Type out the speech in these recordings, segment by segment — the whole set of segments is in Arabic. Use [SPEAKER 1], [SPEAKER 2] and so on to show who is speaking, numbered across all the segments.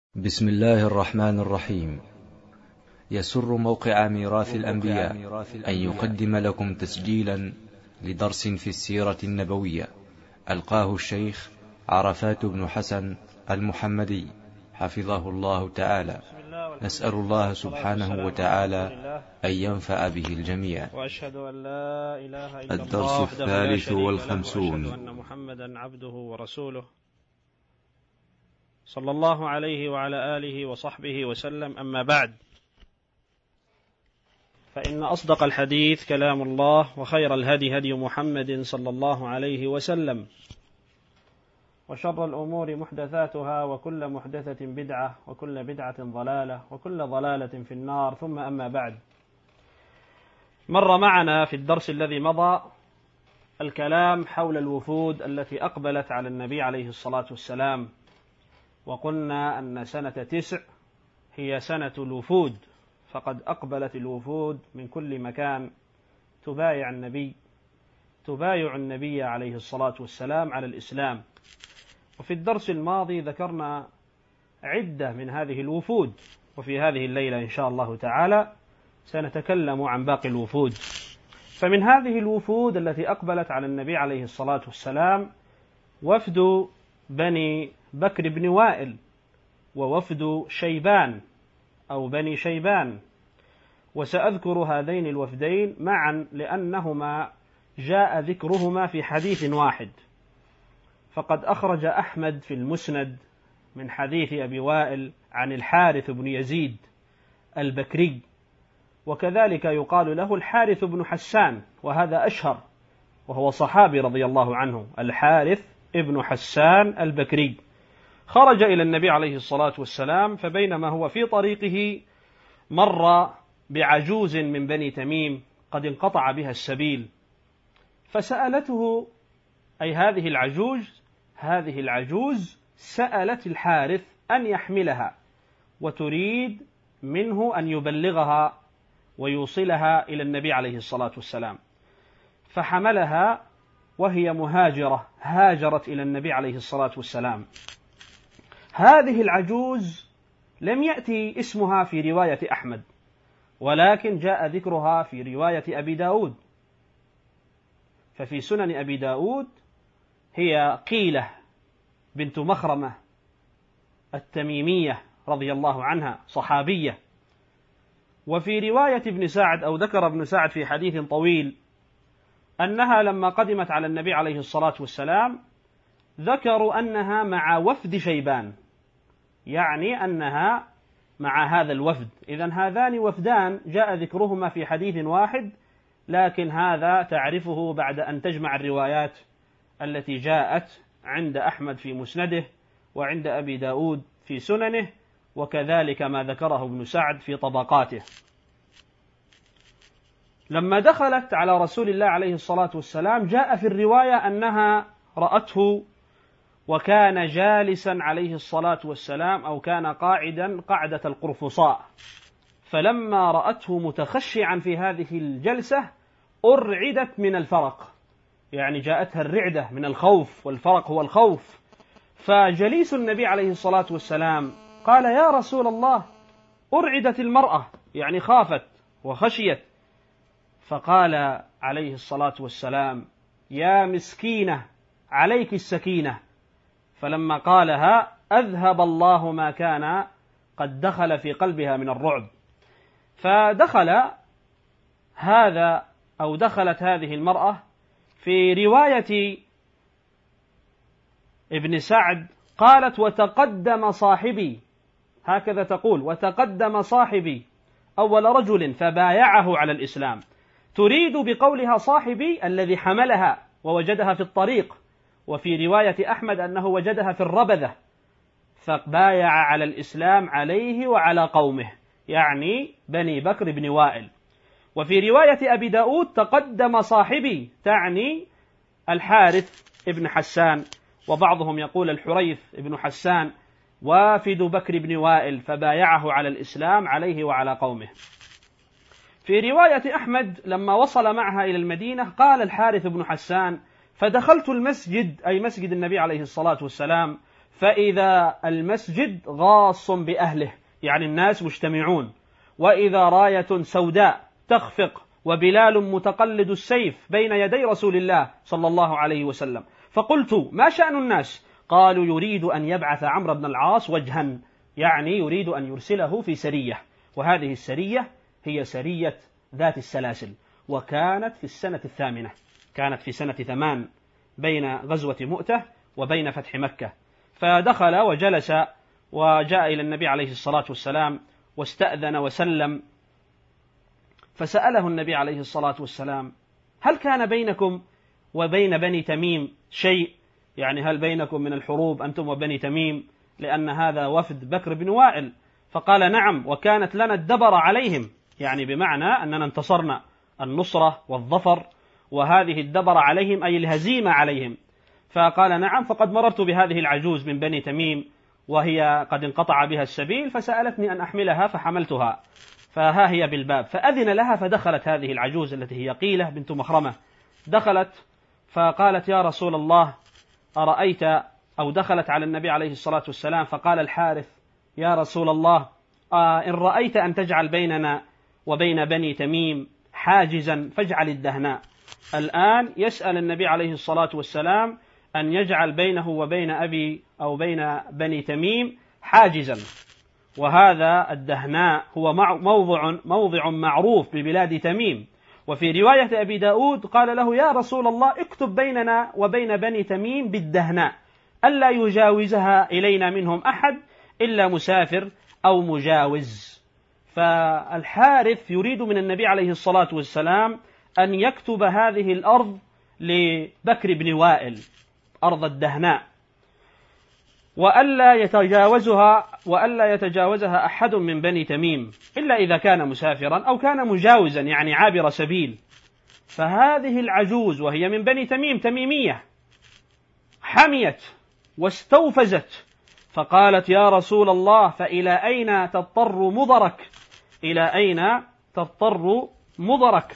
[SPEAKER 1] بسم الله الرحمن الرحيم. يسر موقع ميراث الأنبياء أن يقدم لكم تسجيلا لدرس في السيرة النبوية ألقاه الشيخ عرفات بن حسن المحمدي حفظه الله تعالى. نسأل الله سبحانه وتعالى أن ينفع به الجميع.
[SPEAKER 2] وأشهد أن لا إله إلا
[SPEAKER 1] الدرس
[SPEAKER 2] الله وحده لا
[SPEAKER 1] الثالث
[SPEAKER 2] شريك له،
[SPEAKER 1] والخمسون.
[SPEAKER 2] وأشهد أن محمدا عبده ورسوله صلى الله عليه وعلى آله وصحبه وسلم. أما بعد، فإن أصدق الحديث كلام الله، وخير الهدي هدي محمد صلى الله عليه وسلم، وشر الأمور محدثاتها، وكل محدثة بدعة، وكل بدعة ضلالة، وكل ضلالة في النار. ثم أما بعد، مر معنا في الدرس الذي مضى الكلام حول الوفود التي أقبلت على النبي عليه الصلاة والسلام، وقلنا أن سنة 9 هي سنة الوفود، فقد أقبلت الوفود من كل مكان تبايع النبي عليه الصلاة والسلام على الإسلام. وفي الدرس الماضي ذكرنا عدة من هذه الوفود، وفي هذه الليلة إن شاء الله تعالى سنتكلم عن باقي الوفود. فمن هذه الوفود التي أقبلت على النبي عليه الصلاة والسلام وفد بني بكر بن وائل، ووفد شيبان أو بني شيبان. وسأذكر هذين الوفدين معا لأنهما جاء ذكرهما في حديث واحد. فقد أخرج أحمد في المسند من حديث أبي وائل عن الحارث بن يزيد البكري، وكذلك يقال له الحارث بن حسان، وهذا أشهر، وهو صحابي رضي الله عنه، الحارث ابن حسان البكري. خرج إلى النبي عليه الصلاة والسلام، فبينما هو في طريقه مر بعجوز من بني تميم قد انقطع بها السبيل، فسألته، أي هذه العجوز سألت الحارث أن يحملها، وتريد منه أن يبلغها ويوصلها إلى النبي عليه الصلاة والسلام. فحملها وهي مهاجرة، هاجرت إلى النبي عليه الصلاة والسلام. هذه العجوز لم يأتي اسمها في رواية أحمد، ولكن جاء ذكرها في رواية أبي داود. ففي سنن أبي داود هي قيلة بنت مخرمة التميمية رضي الله عنها، صحابية. وفي رواية ابن سعد، أو ذكر ابن سعد في حديث طويل، أنها لما قدمت على النبي عليه الصلاة والسلام ذكروا أنها مع وفد شيبان، يعني أنها مع هذا الوفد. إذن هذان وفدان جاء ذكرهما في حديث واحد، لكن هذا تعرفه بعد أن تجمع الروايات التي جاءت عند أحمد في مسنده، وعند أبي داود في سننه، وكذلك ما ذكره ابن سعد في طبقاته. لما دخلت على رسول الله عليه الصلاة والسلام جاء في الرواية أنها رأته وكان جالسا عليه الصلاة والسلام، أو كان قاعدا قعدة القرفصاء، فلما رأته متخشعا في هذه الجلسة أرعدت من الفرق، يعني جاءتها الرعدة من الخوف، والفرق هو الخوف. فجليس النبي عليه الصلاة والسلام قال: يا رسول الله، أرعدت المرأة، يعني خافت وخشيت. فقال عليه الصلاة والسلام: يا مسكينة، عليك السكينة. فلما قالها أذهب الله ما كان قد دخل في قلبها من الرعب. دخلت هذه المرأة في رواية ابن سعد قالت: وتقدم صاحبي، هكذا تقول، وتقدم صاحبي أول رجل فبايعه على الإسلام. تريد بقولها صاحبي الذي حملها ووجدها في الطريق، وفي رواية أحمد أنه وجدها في الربذة، فبايع على الإسلام عليه وعلى قومه، يعني بني بكر بن وائل. وفي رواية أبي داود تقدم صاحبي، تعني الحارث ابن حسان، وبعضهم يقول الحريث ابن حسان، وافد بكر بن وائل، فبايعه على الإسلام عليه وعلى قومه. في رواية أحمد لما وصل معها إلى المدينة قال الحارث بن حسان: فدخلت المسجد، أي مسجد النبي عليه الصلاة والسلام، فإذا المسجد غاص بأهله، يعني الناس مجتمعون، وإذا راية سوداء تخفق وبلال متقلد السيف بين يدي رسول الله صلى الله عليه وسلم. فقلت: ما شأن الناس؟ قالوا: يريد أن يبعث عمرو بن العاص وجها، يعني يريد أن يرسله في سرية، وهذه السرية هي سرية ذات السلاسل، وكانت في السنة 8، كانت في سنة 8 بين غزوة مؤتة وبين فتح مكة. فدخل وجلس وجاء إلى النبي عليه الصلاة والسلام واستأذن وسلم، فسأله النبي عليه الصلاة والسلام: هل كان بينكم وبين بني تميم شيء؟ يعني هل بينكم من الحروب أنتم وبني تميم، لأن هذا وفد بكر بن وائل؟ فقال: نعم، وكانت لنا الدبر عليهم، يعني بمعنى أننا انتصرنا، النصرة والظفر، وهذه الدبر عليهم أي الهزيمة عليهم. فقال: نعم، فقد مررت بهذه العجوز من بني تميم وهي قد انقطع بها السبيل، فسألتني أن أحملها فحملتها، فها هي بالباب. فأذن لها فدخلت هذه العجوز التي هي قيلة بنت مخرمة، دخلت فقالت: يا رسول الله أرأيت، أو دخلت على النبي عليه الصلاة والسلام فقال الحارث: يا رسول الله إن رأيت أن تجعل بيننا وبين بني تميم حاجزا فاجعل الدهناء. الآن يسأل النبي عليه الصلاة والسلام أن يجعل بينه وبين أبي أو بين بني تميم حاجزا، وهذا الدهناء هو موضع معروف ببلاد تميم. وفي رواية أبي داود قال له: يا رسول الله اكتب بيننا وبين بني تميم بالدهناء ألا يجاوزها إلينا منهم أحد إلا مسافر أو مجاوز. فالحارث يريد من النبي عليه الصلاة والسلام أن يكتب هذه الأرض لبكر بن وائل، أرض الدهناء، وألا يتجاوزها أحد من بني تميم إلا إذا كان مسافرا أو كان مجاوزا، يعني عابر سبيل. فهذه العجوز وهي من بني تميم تميمية حميت واستوفزت، فقالت: يا رسول الله فإلى أين تضطر مضرك؟ إلى أين تضطر مضرك؟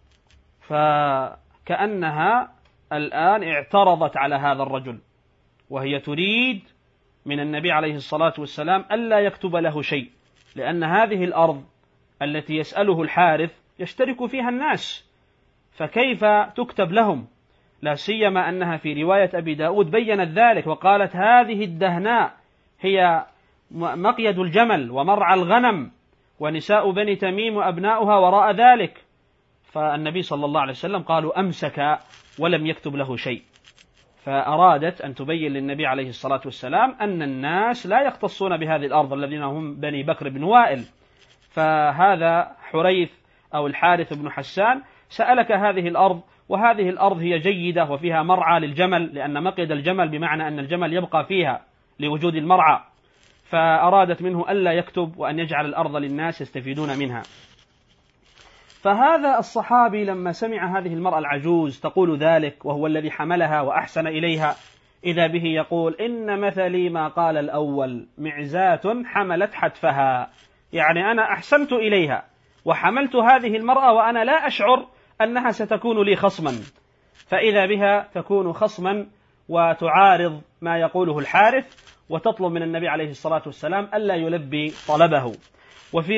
[SPEAKER 2] فكأنها الآن اعترضت على هذا الرجل، وهي تريد من النبي عليه الصلاة والسلام ألا يكتب له شيء، لأن هذه الأرض التي يسأله الحارث يشترك فيها الناس، فكيف تكتب لهم؟ لا سيما أنها في رواية أبي داود بيّنت ذلك وقالت: هذه الدهناء هي مقيد الجمل ومرعى الغنم، ونساء بني تميم وأبناؤها وراء ذلك. فالنبي صلى الله عليه وسلم قالوا: أمسك ولم يكتب له شيء. فأرادت أن تبين للنبي عليه الصلاة والسلام أن الناس لا يختصون بهذه الأرض الذين هم بني بكر بن وائل. فهذا حريث أو الحارث بن حسان سألك هذه الأرض، وهذه الأرض هي جيدة وفيها مرعى للجمل، لأن مقيد الجمل بمعنى أن الجمل يبقى فيها لوجود المرعى، فأرادت منه ألا يكتب وأن يجعل الأرض للناس يستفيدون منها. فهذا الصحابي لما سمع هذه المرأة العجوز تقول ذلك وهو الذي حملها وأحسن إليها، إذا به يقول: إن مثلي ما قال الأول، معزاة حملت حتفها، يعني أنا أحسنت إليها وحملت هذه المرأة وأنا لا أشعر أنها ستكون لي خصما، فإذا بها تكون خصما وتعارض ما يقوله الحارث، وتطلب من النبي عليه الصلاة والسلام ألا يلبي طلبه. وفي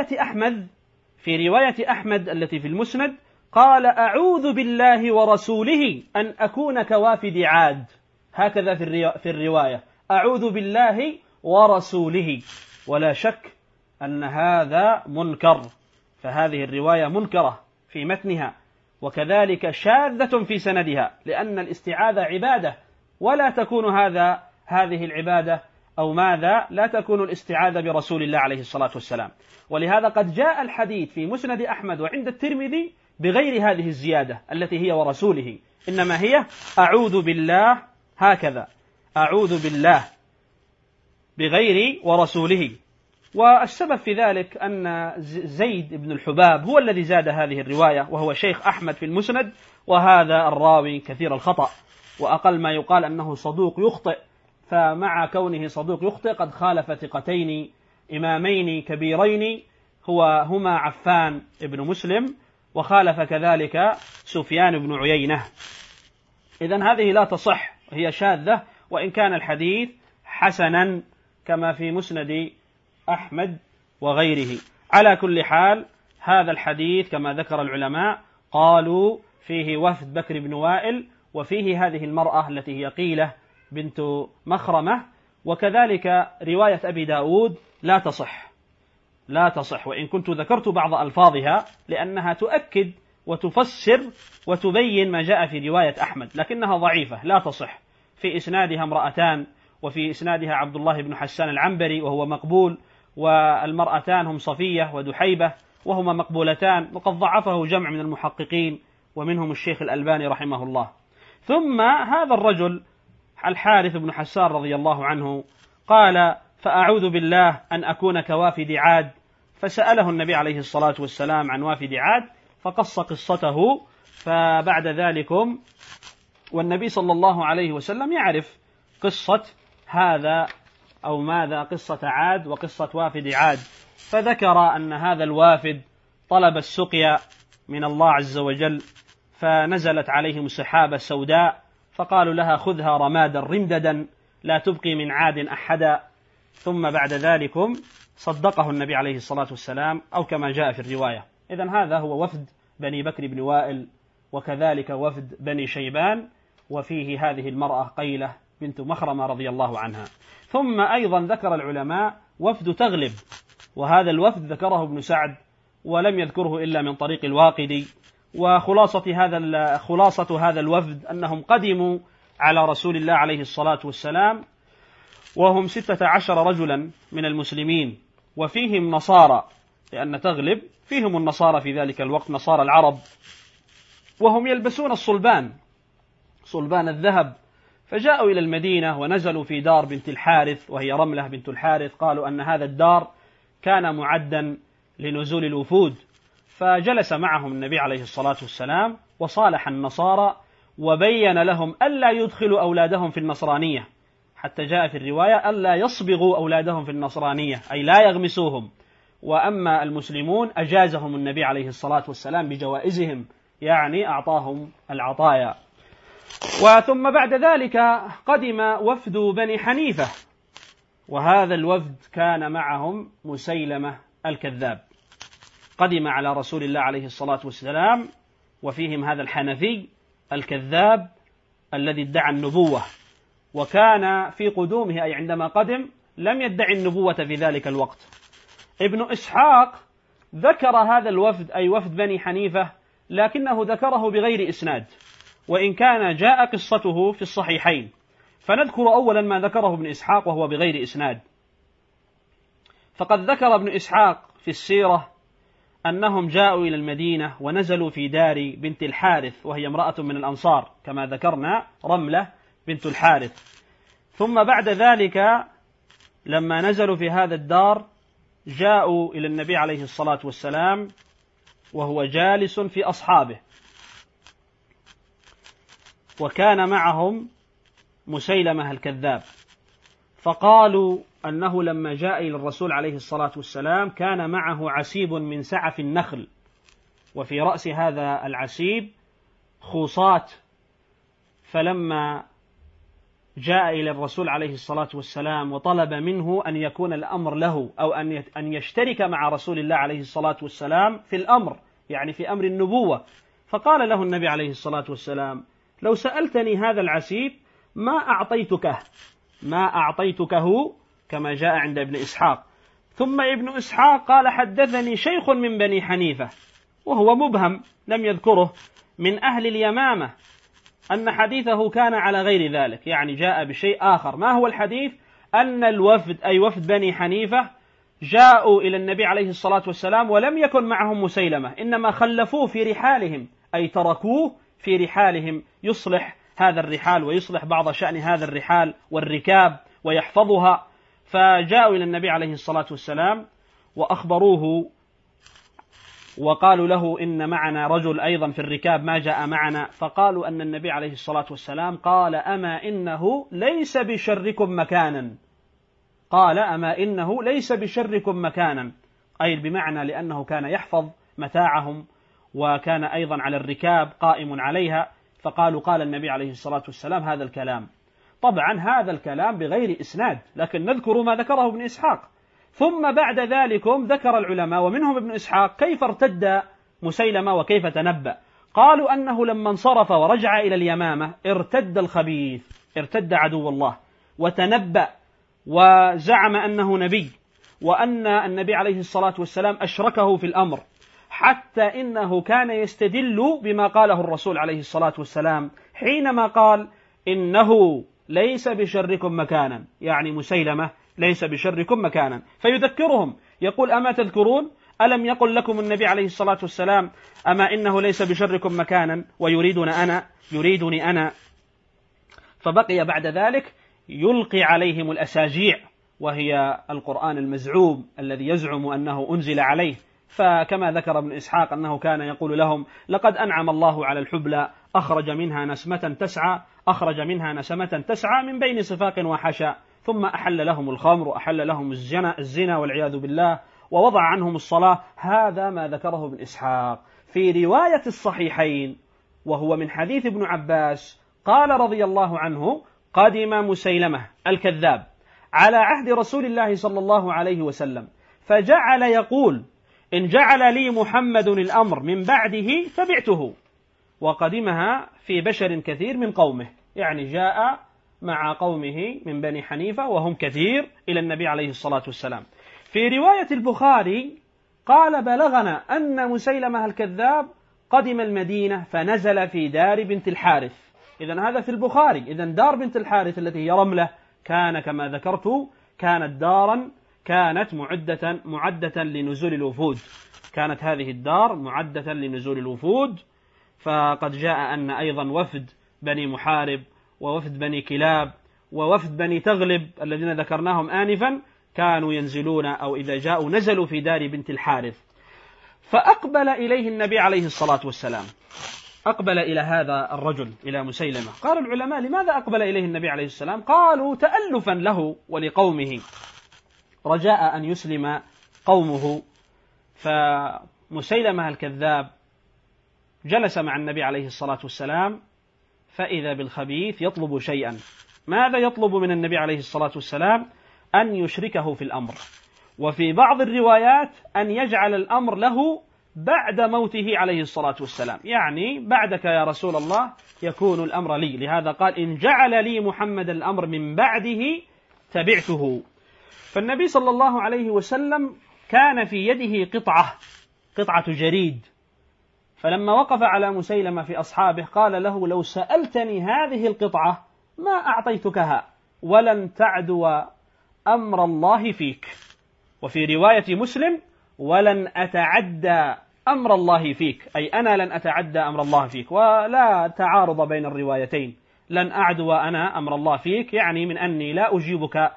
[SPEAKER 2] رواية أحمد التي في المسند قال: أعوذ بالله ورسوله أن أكون كوافد عاد، هكذا في الرواية: أعوذ بالله ورسوله. ولا شك أن هذا منكر، فهذه الرواية منكرة في متنها، وكذلك شاذة في سندها، لأن الاستعاذة عبادة، ولا تكون هذه العبادة أو ماذا لا تكون الاستعاذة برسول الله عليه الصلاة والسلام. ولهذا قد جاء الحديث في مسند أحمد وعند الترمذي بغير هذه الزيادة التي هي ورسوله، إنما هي أعوذ بالله، هكذا: أعوذ بالله بغير ورسوله. والسبب في ذلك أن زيد بن الحباب هو الذي زاد هذه الرواية، وهو شيخ أحمد في المسند، وهذا الراوي كثير الخطأ، وأقل ما يقال أنه صدوق يخطئ، فمع كونه صدوق يخطئ قد خالف ثقتين إمامين كبيرين هما عفان ابن مسلم، وخالف كذلك سفيان بن عيينة. إذن هذه لا تصح، هي شاذة، وإن كان الحديث حسنا كما في مسند أحمد وغيره. على كل حال هذا الحديث كما ذكر العلماء قالوا فيه وفد بكر بن وائل، وفيه هذه المرأة التي هي قيلة بنت مخرمة، وكذلك رواية أبي داود لا تصح، وإن كنت ذكرت بعض ألفاظها لأنها تؤكد وتفسر وتبين ما جاء في رواية أحمد، لكنها ضعيفة لا تصح. في إسنادها امرأتان، وفي إسنادها عبد الله بن حسان العنبري وهو مقبول، والمرأتان هم صفية ودحيبة وهما مقبولتان، وقد ضعفه جمع من المحققين ومنهم الشيخ الألباني رحمه الله. ثم هذا الرجل الحارث بن حسان رضي الله عنه قال: فأعوذ بالله أن أكون كوافد عاد، فسأله النبي عليه الصلاة والسلام عن وافد عاد فقص قصته. فبعد ذلك والنبي صلى الله عليه وسلم يعرف قصة هذا أو ماذا قصة عاد وقصة وافد عاد، فذكر أن هذا الوافد طلب السقيا من الله عز وجل، فنزلت عليهم سحابة سوداء فقالوا لها خذها رمادا رمددا لا تبقي من عاد أحدا. ثم بعد ذلك صدقه النبي عليه الصلاة والسلام أو كما جاء في الرواية. إذن هذا هو وفد بني بكر بن وائل، وكذلك وفد بني شيبان، وفيه هذه المرأة قيلة بنت مخرمة رضي الله عنها. ثم أيضا ذكر العلماء وفد تغلب، وهذا الوفد ذكره ابن سعد ولم يذكره إلا من طريق الواقدي. وخلاصة هذا الوفد أنهم قدموا على رسول الله عليه الصلاة والسلام وهم 16 رجلا من المسلمين، وفيهم نصارى، لأن تغلب فيهم النصارى في ذلك الوقت، نصارى العرب، وهم يلبسون صلبان الذهب. فجاءوا إلى المدينة ونزلوا في دار بنت الحارث وهي رملة بنت الحارث. قالوا أن هذا الدار كان معدا لنزول الوفود، فجلس معهم النبي عليه الصلاة والسلام وصالح النصارى وبين لهم ألا يدخلوا أولادهم في النصرانية، حتى جاء في الرواية ألا يصبغوا أولادهم في النصرانية، أي لا يغمسوهم. وأما المسلمون أجازهم النبي عليه الصلاة والسلام بجوائزهم، يعني أعطاهم العطايا. وثم بعد ذلك قدم وفد بني حنيفة، وهذا الوفد كان معهم مسيلمة الكذاب، قدم على رسول الله عليه الصلاة والسلام وفيهم هذا الحنفي الكذاب الذي ادعى النبوة، وكان في قدومه أي عندما قدم لم يدعي النبوة في ذلك الوقت. ابن إسحاق ذكر هذا الوفد أي وفد بني حنيفة، لكنه ذكره بغير إسناد، وإن كان جاء قصته في الصحيحين. فنذكر أولا ما ذكره ابن إسحاق وهو بغير إسناد. فقد ذكر ابن إسحاق في السيرة أنهم جاءوا إلى المدينة ونزلوا في دار بنت الحارث، وهي امرأة من الأنصار كما ذكرنا، رملة بنت الحارث. ثم بعد ذلك لما نزلوا في هذا الدار جاءوا إلى النبي عليه الصلاة والسلام وهو جالس في أصحابه، وكان معهم مسيلمة الكذاب. فقالوا أنه لما جاء إلى الرسول عليه الصلاة والسلام كان معه عسيب من سعف النخل، وفي رأس هذا العسيب خوصات. فلما جاء إلى الرسول عليه الصلاة والسلام وطلب منه أن يكون الأمر له أو أن يشترك مع رسول الله عليه الصلاة والسلام في الأمر، يعني في أمر النبوة، فقال له النبي عليه الصلاة والسلام: لو سألتني هذا العسيب ما أعطيتكه كما جاء عند ابن إسحاق. ثم ابن إسحاق قال: حدثني شيخ من بني حنيفة، وهو مبهم لم يذكره، من أهل اليمامة، أن حديثه كان على غير ذلك، يعني جاء بشيء آخر. ما هو الحديث؟ أن الوفد أي وفد بني حنيفة جاءوا إلى النبي عليه الصلاة والسلام ولم يكن معهم مسيلمة، إنما خلفوه في رحالهم، أي تركوه في رحالهم يصلح هذا الرحال ويصلح بعض شأن هذا الرحال والركاب ويحفظها. فجاءوا إلى النبي عليه الصلاة والسلام وأخبروه وقالوا له: إن معنا رجل أيضا في الركاب ما جاء معنا. فقالوا أن النبي عليه الصلاة والسلام قال: أما إنه ليس بشركم مكانا، أي بمعنى لأنه كان يحفظ متاعهم وكان أيضا على الركاب قائم عليها. فقالوا: قال النبي عليه الصلاة والسلام هذا الكلام. طبعا هذا الكلام بغير إسناد، لكن نذكر ما ذكره ابن إسحاق. ثم بعد ذلك ذكر العلماء ومنهم ابن إسحاق كيف ارتد مسيلمة وكيف تنبأ. قالوا أنه لما انصرف ورجع إلى اليمامة ارتد الخبيث، ارتد عدو الله، وتنبأ وزعم أنه نبي، وأن النبي عليه الصلاة والسلام أشركه في الأمر، حتى إنه كان يستدل بما قاله الرسول عليه الصلاة والسلام حينما قال إنه ليس بشركم مكانا، يعني مسيلمة ليس بشركم مكانا، فيذكرهم يقول أما تذكرون ألم يقل لكم النبي عليه الصلاة والسلام أما إنه ليس بشركم مكانا يريدني أنا. فبقي بعد ذلك يلقي عليهم الأساجيع، وهي القرآن المزعوم الذي يزعم أنه أنزل عليه. فكما ذكر ابن إسحاق أنه كان يقول لهم لقد أنعم الله على الحبلى أخرج منها نسمة تسعى من بين صفاق وحشى، ثم أحل لهم الخمر وأحل لهم الزنا والعياذ بالله، ووضع عنهم الصلاة. هذا ما ذكره ابن إسحاق. في رواية الصحيحين وهو من حديث ابن عباس قال رضي الله عنه قدم مسيلمة الكذاب على عهد رسول الله صلى الله عليه وسلم فجعل يقول إن جعل لي محمد الأمر من بعده تبعته، وقدمها في بشر كثير من قومه، يعني جاء مع قومه من بني حنيفة وهم كثير إلى النبي عليه الصلاة والسلام. في رواية البخاري قال بلغنا أن مسيلمة الكذاب قدم المدينة فنزل في دار بنت الحارث. إذن هذا في البخاري. إذن دار بنت الحارث التي هي رملة كان كما ذكرت كانت معدة لنزول الوفود، كانت هذه الدار معدة لنزول الوفود. فقد جاء أن أيضا وفد بني محارب ووفد بني كلاب ووفد بني تغلب الذين ذكرناهم آنفا كانوا ينزلون أو إذا جاءوا نزلوا في دار بنت الحارث. فأقبل إليه النبي عليه الصلاة والسلام، أقبل إلى هذا الرجل إلى مسيلمة. قال العلماء لماذا أقبل إليه النبي عليه السلام؟ قالوا تألفا له ولقومه، رجاء أن يسلم قومه. فمسيلمة الكذاب جلس مع النبي عليه الصلاة والسلام فإذا بالخبيث يطلب شيئا. ماذا يطلب من النبي عليه الصلاة والسلام؟ أن يشركه في الأمر، وفي بعض الروايات أن يجعل الأمر له بعد موته عليه الصلاة والسلام، يعني بعدك يا رسول الله يكون الأمر لي. لهذا قال إن جعل لي محمد الأمر من بعده تبعته. فالنبي صلى الله عليه وسلم كان في يده قطعة جريد، فلما وقف على مسيلمة في أصحابه قال له لو سألتني هذه القطعة ما أعطيتكها ولن تعدو أمر الله فيك. وفي رواية مسلم ولن أتعدى أمر الله فيك، أي أنا لن أتعدى أمر الله فيك، ولا تعارض بين الروايتين. لن أعدو أنا أمر الله فيك يعني من أني لا أجيبك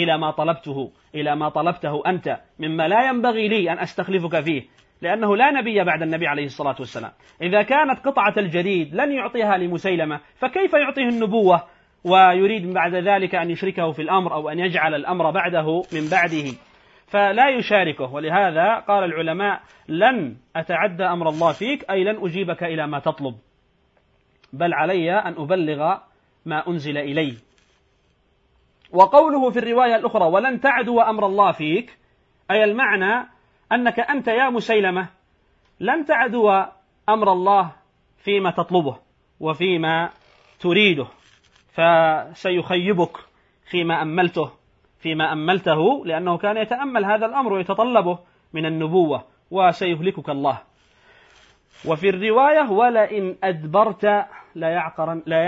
[SPEAKER 2] إلى ما طلبته أنت مما لا ينبغي لي أن أستخلفك فيه، لأنه لا نبي بعد النبي عليه الصلاة والسلام. إذا كانت قطعة الجريد لن يعطيها لمسيلمة فكيف يعطيه النبوة ويريد بعد ذلك أن يشركه في الأمر أو أن يجعل الأمر بعده من بعده؟ فلا يشاركه. ولهذا قال العلماء لن أتعدى أمر الله فيك أي لن أجيبك إلى ما تطلب، بل علي أن أبلغ ما أنزل إلي. وقوله في الرواية الأخرى ولن تعدو أمر الله فيك أي المعنى أنك أنت يا مسيلمة لن تعدو أمر الله فيما تطلبه وفيما تريده، فسيخيبك فيما أملته لأنه كان يتأمل هذا الأمر ويتطلبه من النبوة، وسيهلكك الله. وفي الرواية ولئن أدبرت لا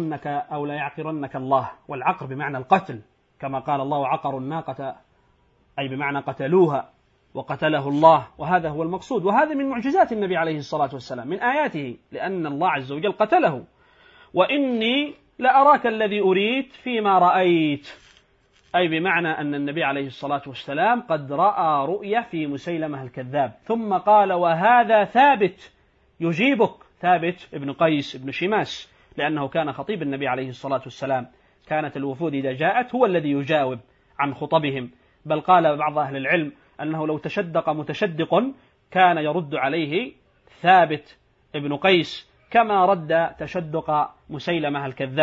[SPEAKER 2] يعقرنك الله، والعقر بمعنى القتل، كما قال الله عقروا الناقة أي بمعنى قتلوها وقتله الله، وهذا هو المقصود. وهذا من معجزات النبي عليه الصلاة والسلام من آياته، لأن الله عز وجل قتله. وإني لأراك الذي أريد فيما رأيت، أي بمعنى أن النبي عليه الصلاة والسلام قد رأى رؤية في مسيلمة الكذاب. ثم قال وهذا ثابت يجيبك، ثابت ابن قيس ابن شماس، لأنه كان خطيب النبي عليه الصلاة والسلام، كانت الوفود إذا جاءت هو الذي يجاوب عن خطبهم، بل قال بعض أهل العلم أنه لو تشدق متشدق كان يرد عليه ثابت ابن قيس كما رد تشدق مسيلمة الكذاب.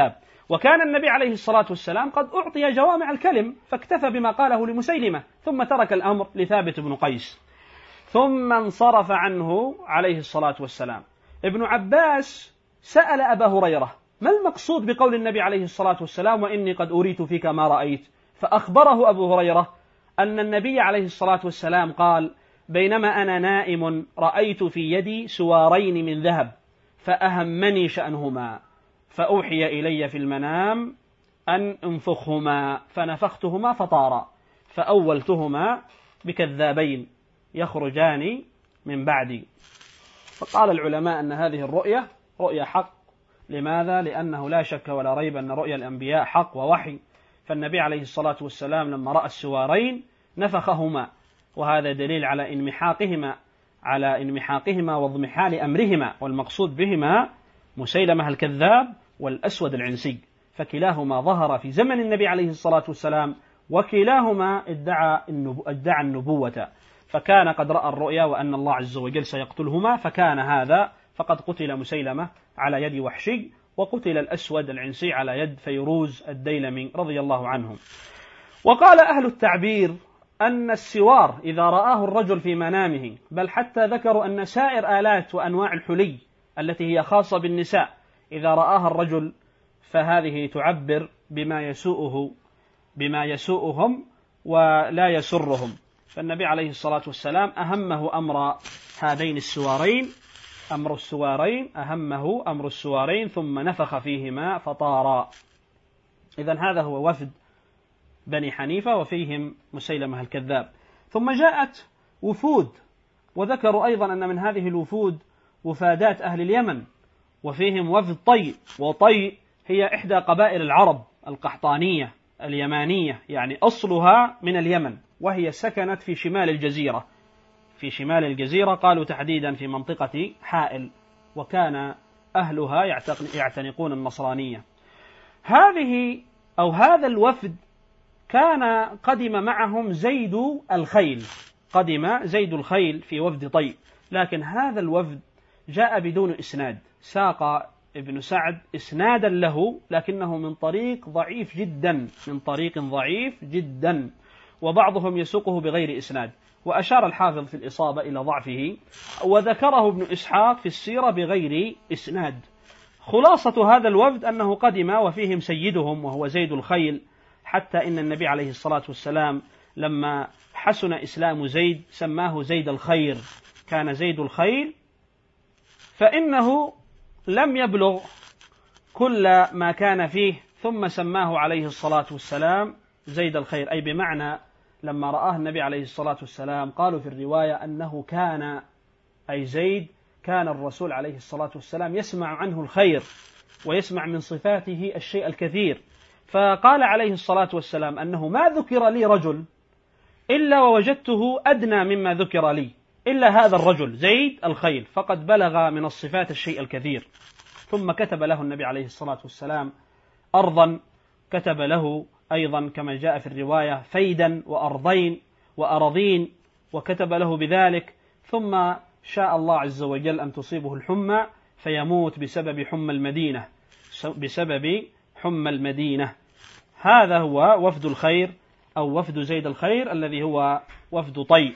[SPEAKER 2] وكان النبي عليه الصلاة والسلام قد أعطي جوامع الكلم فاكتفى بما قاله لمسيلمة، ثم ترك الأمر لثابت بن قيس، ثم انصرف عنه عليه الصلاة والسلام. ابن عباس سأل أبا هريرة: ما المقصود بقول النبي عليه الصلاة والسلام وإني قد أريت فيك ما رأيت؟ فأخبره أبو هريرة أن النبي عليه الصلاة والسلام قال: بينما أنا نائم رأيت في يدي سوارين من ذهب فأهمني شأنهما، فأوحي إلي في المنام أن انفخهما، فنفختهما فطارا، فأولتهما بكذابين يخرجان من بعدي. فقال العلماء أن هذه الرؤية رؤية حق. لماذا؟ لأنه لا شك ولا ريب أن رؤيا الأنبياء حق ووحي. فالنبي عليه الصلاة والسلام لما رأى السوارين نفخهما، وهذا دليل على انمحاقهما واضمحال أمرهما، والمقصود بهما مسيلمة الكذاب والأسود العنسي، فكلاهما ظهر في زمن النبي عليه الصلاة والسلام، وكلاهما ادعى النبوة، فكان قد رأى الرؤيا وأن الله عز وجل سيقتلهما، فكان هذا فقد قتل مسيلمة على يد وحشي، وقتل الأسود العنسي على يد فيروز الديلمي رضي الله عنهم. وقال أهل التعبير أن السوار إذا رآه الرجل في منامه، بل حتى ذكروا أن سائر آلات وأنواع الحلي التي هي خاصة بالنساء إذا رآها الرجل فهذه تعبر بما يسوءهم ولا يسرهم. فالنبي عليه الصلاة والسلام أهمه أمر هذين السوارين، أهمه أمر السوارين، ثم نفخ فيهما فطارا. إذن هذا هو وفد بني حنيفة وفيهم مسيلمة الكذاب. ثم جاءت وفود، وذكروا أيضا أن من هذه الوفود وفادات أهل اليمن، وفيهم وفد طي، وطي هي إحدى قبائل العرب القحطانية اليمانية، يعني أصلها من اليمن، وهي سكنت في شمال الجزيرة، قالوا تحديدا في منطقة حائل، وكان أهلها يعتنقون النصرانية. هذا الوفد كان قدم معهم زيد الخيل في وفد طي، لكن هذا الوفد جاء بدون إسناد، ساق ابن سعد إسنادا له لكنه من طريق ضعيف جدا، وبعضهم يسوقه بغير إسناد، وأشار الحافظ في الإصابة إلى ضعفه، وذكره ابن إسحاق في السيرة بغير إسناد. خلاصة هذا الوفد أنه قدم وفيهم سيدهم وهو زيد الخيل، حتى إن النبي عليه الصلاة والسلام لما حسن إسلام زيد سماه زيد الخير، كان زيد الخيل، فإنه لم يبلغ كل ما كان فيه، ثم سماه عليه الصلاة والسلام زيد الخير، أي بمعنى لما رآه النبي عليه الصلاة والسلام قالوا في الرواية أنه كان، أي زيد كان الرسول عليه الصلاة والسلام يسمع عنه الخير ويسمع من صفاته الشيء الكثير، فقال عليه الصلاة والسلام أنه ما ذكر لي رجل إلا ووجدته أدنى مما ذكر لي إلا هذا الرجل زيد الخيل، فقد بلغ من الصفات الشيء الكثير. ثم كتب له النبي عليه الصلاة والسلام أرضا، كتب له أيضا كما جاء في الرواية فيدا وأرضين وأراضين، وكتب له بذلك، ثم شاء الله عز وجل أن تصيبه الحمى فيموت بسبب حمى المدينة. هذا هو وفد الخير أو وفد زيد الخير الذي هو وفد طي.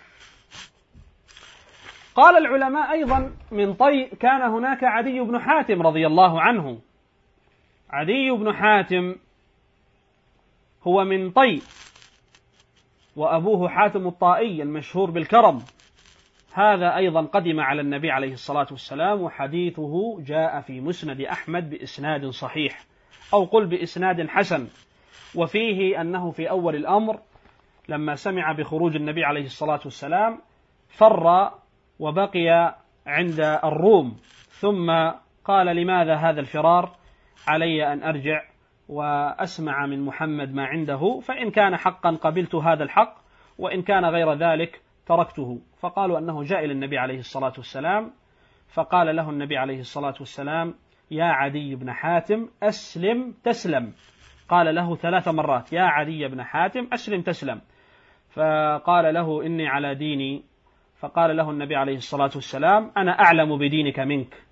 [SPEAKER 2] قال العلماء أيضا من طي كان هناك عدي بن حاتم رضي الله عنه. عدي بن حاتم هو من طي، وأبوه حاتم الطائي المشهور بالكرم، هذا أيضا قدم على النبي عليه الصلاة والسلام، وحديثه جاء في مسند أحمد بإسناد صحيح، أو قل بإسناد حسن، وفيه أنه في أول الأمر لما سمع بخروج النبي عليه الصلاة والسلام فر وبقي عند الروم، ثم قال لماذا هذا الفرار؟ علي أن أرجع وأسمع من محمد ما عنده، فإن كان حقا قبلت هذا الحق، وإن كان غير ذلك تركته. فقالوا أنه جاء إلى النبي عليه الصلاة والسلام، فقال له النبي عليه الصلاة والسلام يا عدي بن حاتم أسلم تسلم، قال له 3 مرات يا عدي بن حاتم أسلم تسلم، فقال له إني على ديني، فقال له النبي عليه الصلاة والسلام أنا أعلم بدينك منك،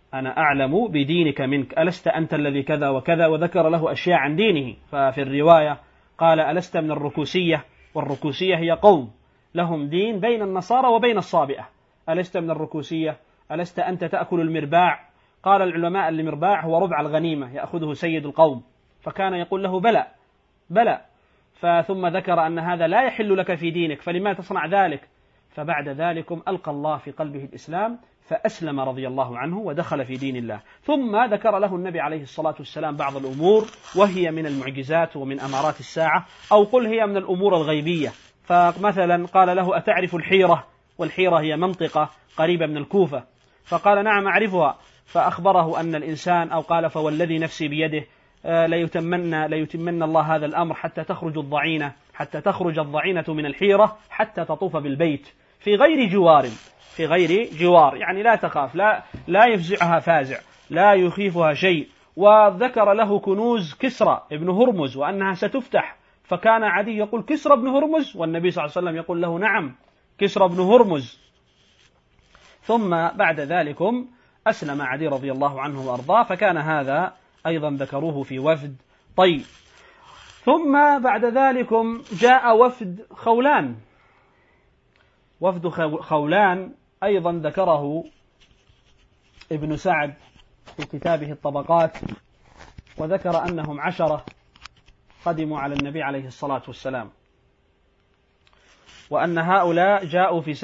[SPEAKER 2] أنا أعلم بدينك منك، ألست أنت الذي كذا وكذا، وذكر له أشياء عن دينه. ففي الرواية قال ألست من الركوسية، والركوسية هي قوم لهم دين بين النصارى وبين الصابئة، ألست من الركوسية، ألست أنت تأكل المرباع؟ قال العلماء المرباع هو ربع الغنيمة يأخذه سيد القوم، فكان يقول له بلى بلى. ثم ذكر أن هذا لا يحل لك في دينك، فلما تصنع ذلك؟ فبعد ذلكم ألقى الله في قلبه الإسلام فأسلم رضي الله عنه ودخل في دين الله. ثم ذكر له النبي عليه الصلاة والسلام بعض الأمور وهي من المعجزات ومن أمارات الساعة، أو قل هي من الأمور الغيبية. فمثلا قال له أتعرف الحيرة؟ والحيرة هي منطقة قريبة من الكوفة، فقال نعم أعرفها. فأخبره أن الإنسان، أو قال فوالذي نفسي بيده ليتمن الله هذا الأمر حتى تخرج الضعينة من الحيرة حتى تطوف بالبيت في غير جوار، يعني لا تخاف، لا يفزعها فازع، لا يخيفها شيء. وذكر له كنوز كسرى ابن هرمز وأنها ستفتح، فكان عدي يقول كسرى ابن هرمز، والنبي صلى الله عليه وسلم يقول له نعم كسرى ابن هرمز. ثم بعد ذلكم أسلم عدي رضي الله عنه وأرضاه، فكان هذا أيضا ذكروه في وفد طيب. ثم بعد ذلكم جاء وفد خولان أيضا ذكره ابن سعد في كتابه الطبقات، وذكر أنهم 10 قدموا على النبي عليه الصلاة والسلام، وأن هؤلاء جاءوا في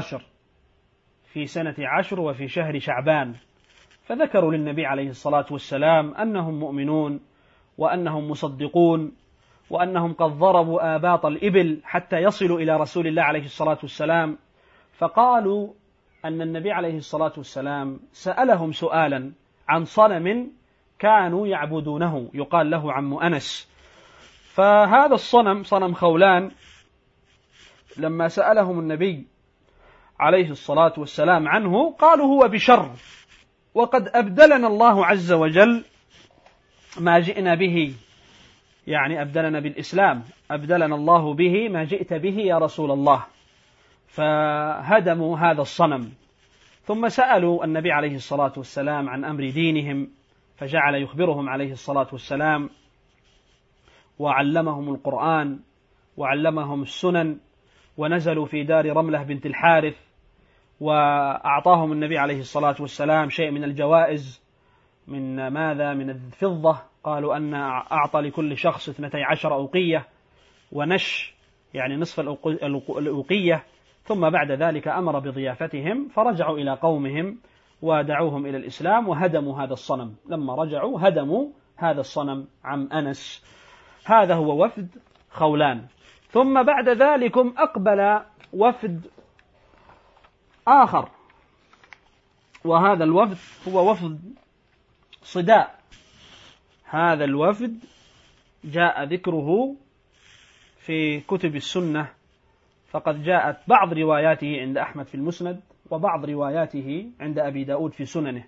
[SPEAKER 2] سنة 10 وفي شهر شعبان، فذكروا للنبي عليه الصلاة والسلام أنهم مؤمنون وأنهم مصدقون وأنهم قد ضربوا آباط الإبل حتى يصلوا إلى رسول الله عليه الصلاة والسلام. فقالوا أن النبي عليه الصلاة والسلام سألهم سؤالا عن صنم كانوا يعبدونه يقال له عم أنس. فهذا الصنم صنم خولان لما سألهم النبي عليه الصلاة والسلام عنه قالوا هو بشر، وقد أبدلنا الله عز وجل ما جئنا به، يعني أبدلنا بالإسلام، أبدلنا الله به ما جئت به يا رسول الله. فهدموا هذا الصنم، ثم سألوا النبي عليه الصلاة والسلام عن أمر دينهم، فجعل يخبرهم عليه الصلاة والسلام، وعلمهم القرآن وعلمهم السنن، ونزلوا في دار رملة بنت الحارث، وأعطاهم النبي عليه الصلاة والسلام شيء من الجوائز، من ماذا؟ من الفضة. قالوا أن أعطى لكل شخص 12 أوقية ونش، يعني نصف الأوقية. ثم بعد ذلك أمر بضيافتهم، فرجعوا إلى قومهم ودعوهم إلى الإسلام وهدموا هذا الصنم. لما رجعوا هدموا هذا الصنم عم أنس. هذا هو وفد خولان. ثم بعد ذلك أقبل وفد آخر، وهذا الوفد هو وفد صداء. هذا الوفد جاء ذكره في كتب السنة، فقد جاءت بعض رواياته عند أحمد في المسند، وبعض رواياته عند أبي داود في سننه.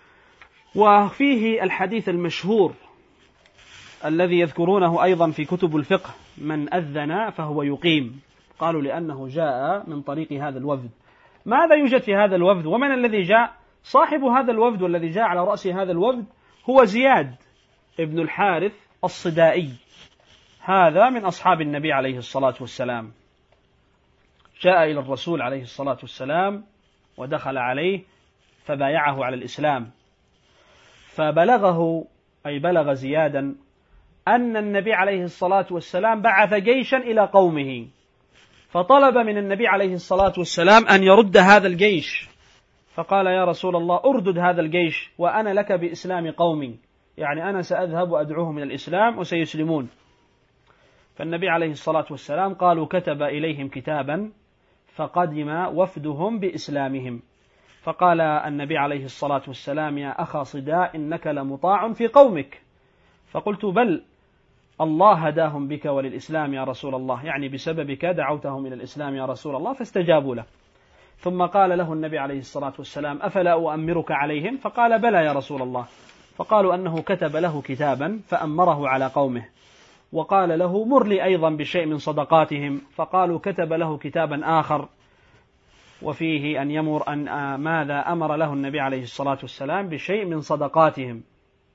[SPEAKER 2] وفيه الحديث المشهور الذي يذكرونه أيضا في كتب الفقه: من أذن فهو يقيم. قالوا لأنه جاء من طريق هذا الوفد. ماذا يوجد في هذا الوفد؟ ومن الذي جاء؟ صاحب هذا الوفد والذي جاء على رأس هذا الوفد هو زياد ابن الحارث الصدائي، هذا من أصحاب النبي عليه الصلاة والسلام. جاء إلى الرسول عليه الصلاة والسلام ودخل عليه فبايعه على الإسلام، فبلغه، أي بلغ زيادا، أن النبي عليه الصلاة والسلام بعث جيشا إلى قومه، فطلب من النبي عليه الصلاة والسلام أن يرد هذا الجيش. فقال يا رسول الله أردد هذا الجيش وأنا لك بإسلام قومي، يعني أنا سأذهب وأدعوهم إلى الإسلام وسيسلمون. فالنبي عليه الصلاة والسلام قالوا كتب إليهم كتابا فقدم وفدهم بإسلامهم. فقال النبي عليه الصلاة والسلام يا أخا صداء إنك لمطاع في قومك. فقلت بل، الله هداهم بك وللإسلام يا رسول الله، يعني بسببك دعوتهم إلى الإسلام يا رسول الله، فاستجابوا له. ثم قال له النبي عليه الصلاة والسلام أفلا أؤمرك عليهم؟ فقال بلى يا رسول الله. فقالوا أنه كتب له كتابا فأمره على قومه، وقال له مر لي أيضا بشيء من صدقاتهم. فقالوا كتب له كتابا آخر وفيه أن يمر ماذا أمر له النبي عليه الصلاة والسلام بشيء من صدقاتهم.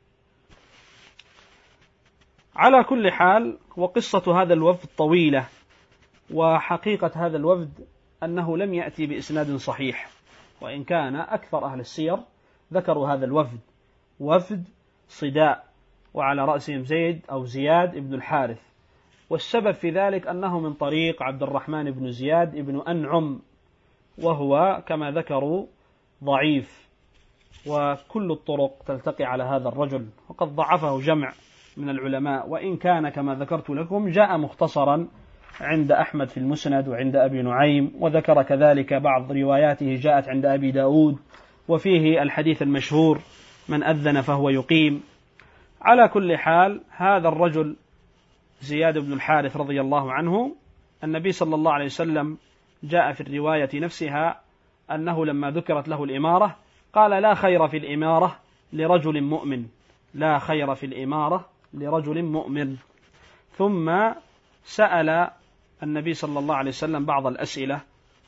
[SPEAKER 2] على كل حال، وقصة هذا الوفد طويلة، وحقيقة هذا الوفد أنه لم يأتي بإسناد صحيح، وإن كان أكثر أهل السير ذكروا هذا الوفد وفد صداء، وعلى رأسهم زيد أو زياد بن الحارث، والسبب في ذلك أنه من طريق عبد الرحمن بن زياد بن أنعم، وهو كما ذكروا ضعيف، وكل الطرق تلتقي على هذا الرجل، وقد ضعفه جمع من العلماء، وإن كان كما ذكرت لكم جاء مختصرا عند أحمد في المسند وعند أبي نعيم، وذكر كذلك بعض رواياته جاءت عند أبي داود، وفيه الحديث المشهور من أذن فهو يقيم. على كل حال، هذا الرجل زياد بن الحارث رضي الله عنه، النبي صلى الله عليه وسلم جاء في الرواية نفسها أنه لما ذكرت له الإمارة قال: لا خير في الإمارة لرجل مؤمن، لا خير في الإمارة لرجل مؤمن. ثم سأل النبي صلى الله عليه وسلم بعض الأسئلة،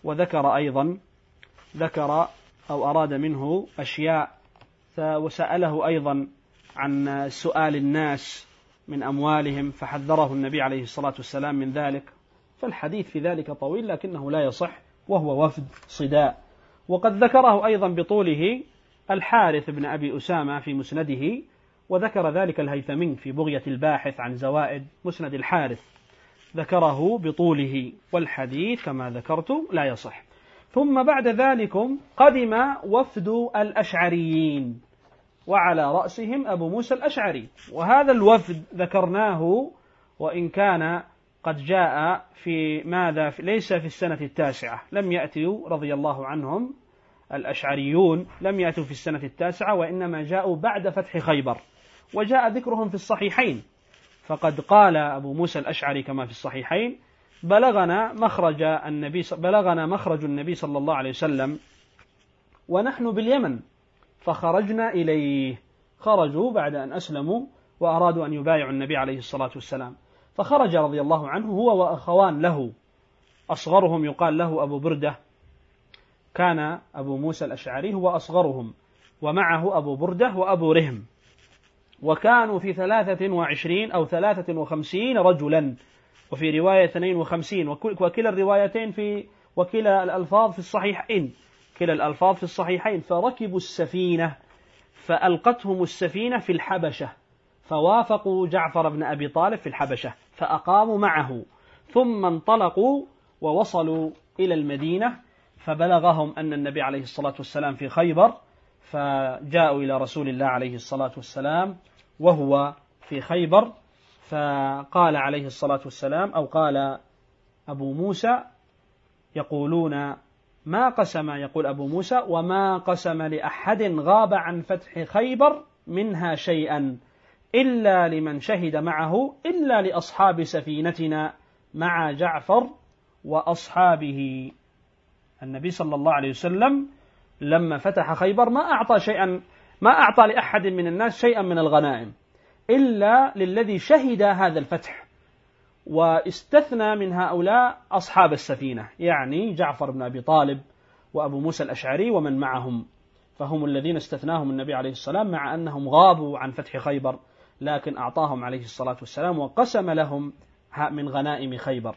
[SPEAKER 2] ذكر أو أراد منه أشياء، وسأله أيضا عن سؤال الناس من أموالهم، فحذره النبي عليه الصلاة والسلام من ذلك. فالحديث في ذلك طويل لكنه لا يصح، وهو وفد صداء. وقد ذكره أيضا بطوله الحارث بن أبي أسامة في مسنده، وذكر ذلك الهيثمي في بغية الباحث عن زوائد مسند الحارث، ذكره بطوله، والحديث كما ذكرت لا يصح. ثم بعد ذلك قدم وفد الأشعريين، وعلى رأسهم أبو موسى الأشعري، وهذا الوفد ذكرناه وإن كان قد جاء في ليس في السنة 9، لم يأتوا رضي الله عنهم الأشعريون، لم يأتوا في السنة 9، وإنما جاءوا بعد فتح خيبر، وجاء ذكرهم في الصحيحين. فقد قال أبو موسى الأشعري كما في الصحيحين: بلغنا مخرج النبي صلى الله عليه وسلم ونحن باليمن فخرجنا إليه. خرجوا بعد أن أسلموا وأرادوا أن يبايعوا النبي عليه الصلاة والسلام، فخرج رضي الله عنه هو وأخوان له، أصغرهم يقال له أبو بردة، كان أبو موسى الأشعري هو أصغرهم، ومعه أبو بردة وأبو رهم، وكانوا في 23 أو 53 رجلا، وفي رواية 52، وكلا الروايتين وكلا الألفاظ في الصحيحين، كلا الألفاظ في الصحيحين. فركبوا السفينة فألقتهم السفينة في الحبشة، فوافقوا جعفر بن أبي طالب في الحبشة فأقاموا معه، ثم انطلقوا ووصلوا إلى المدينة، فبلغهم أن النبي عليه الصلاة والسلام في خيبر، فجاءوا إلى رسول الله عليه الصلاة والسلام وهو في خيبر، فقال عليه الصلاة والسلام، أو قال أبو موسى، يقول أبو موسى: وما قسم لأحد غاب عن فتح خيبر منها شيئا إلا لمن شهد معه، إلا لأصحاب سفينتنا مع جعفر وأصحابه. النبي صلى الله عليه وسلم لما فتح خيبر ما أعطى لأحد من الناس شيئا من الغنائم إلا للذي شهد هذا الفتح، واستثنى من هؤلاء أصحاب السفينة، يعني جعفر بن أبي طالب وأبو موسى الأشعري ومن معهم، فهم الذين استثناهم النبي عليه السلام، مع أنهم غابوا عن فتح خيبر، لكن أعطاهم عليه الصلاة والسلام وقسم لهم من غنائم خيبر.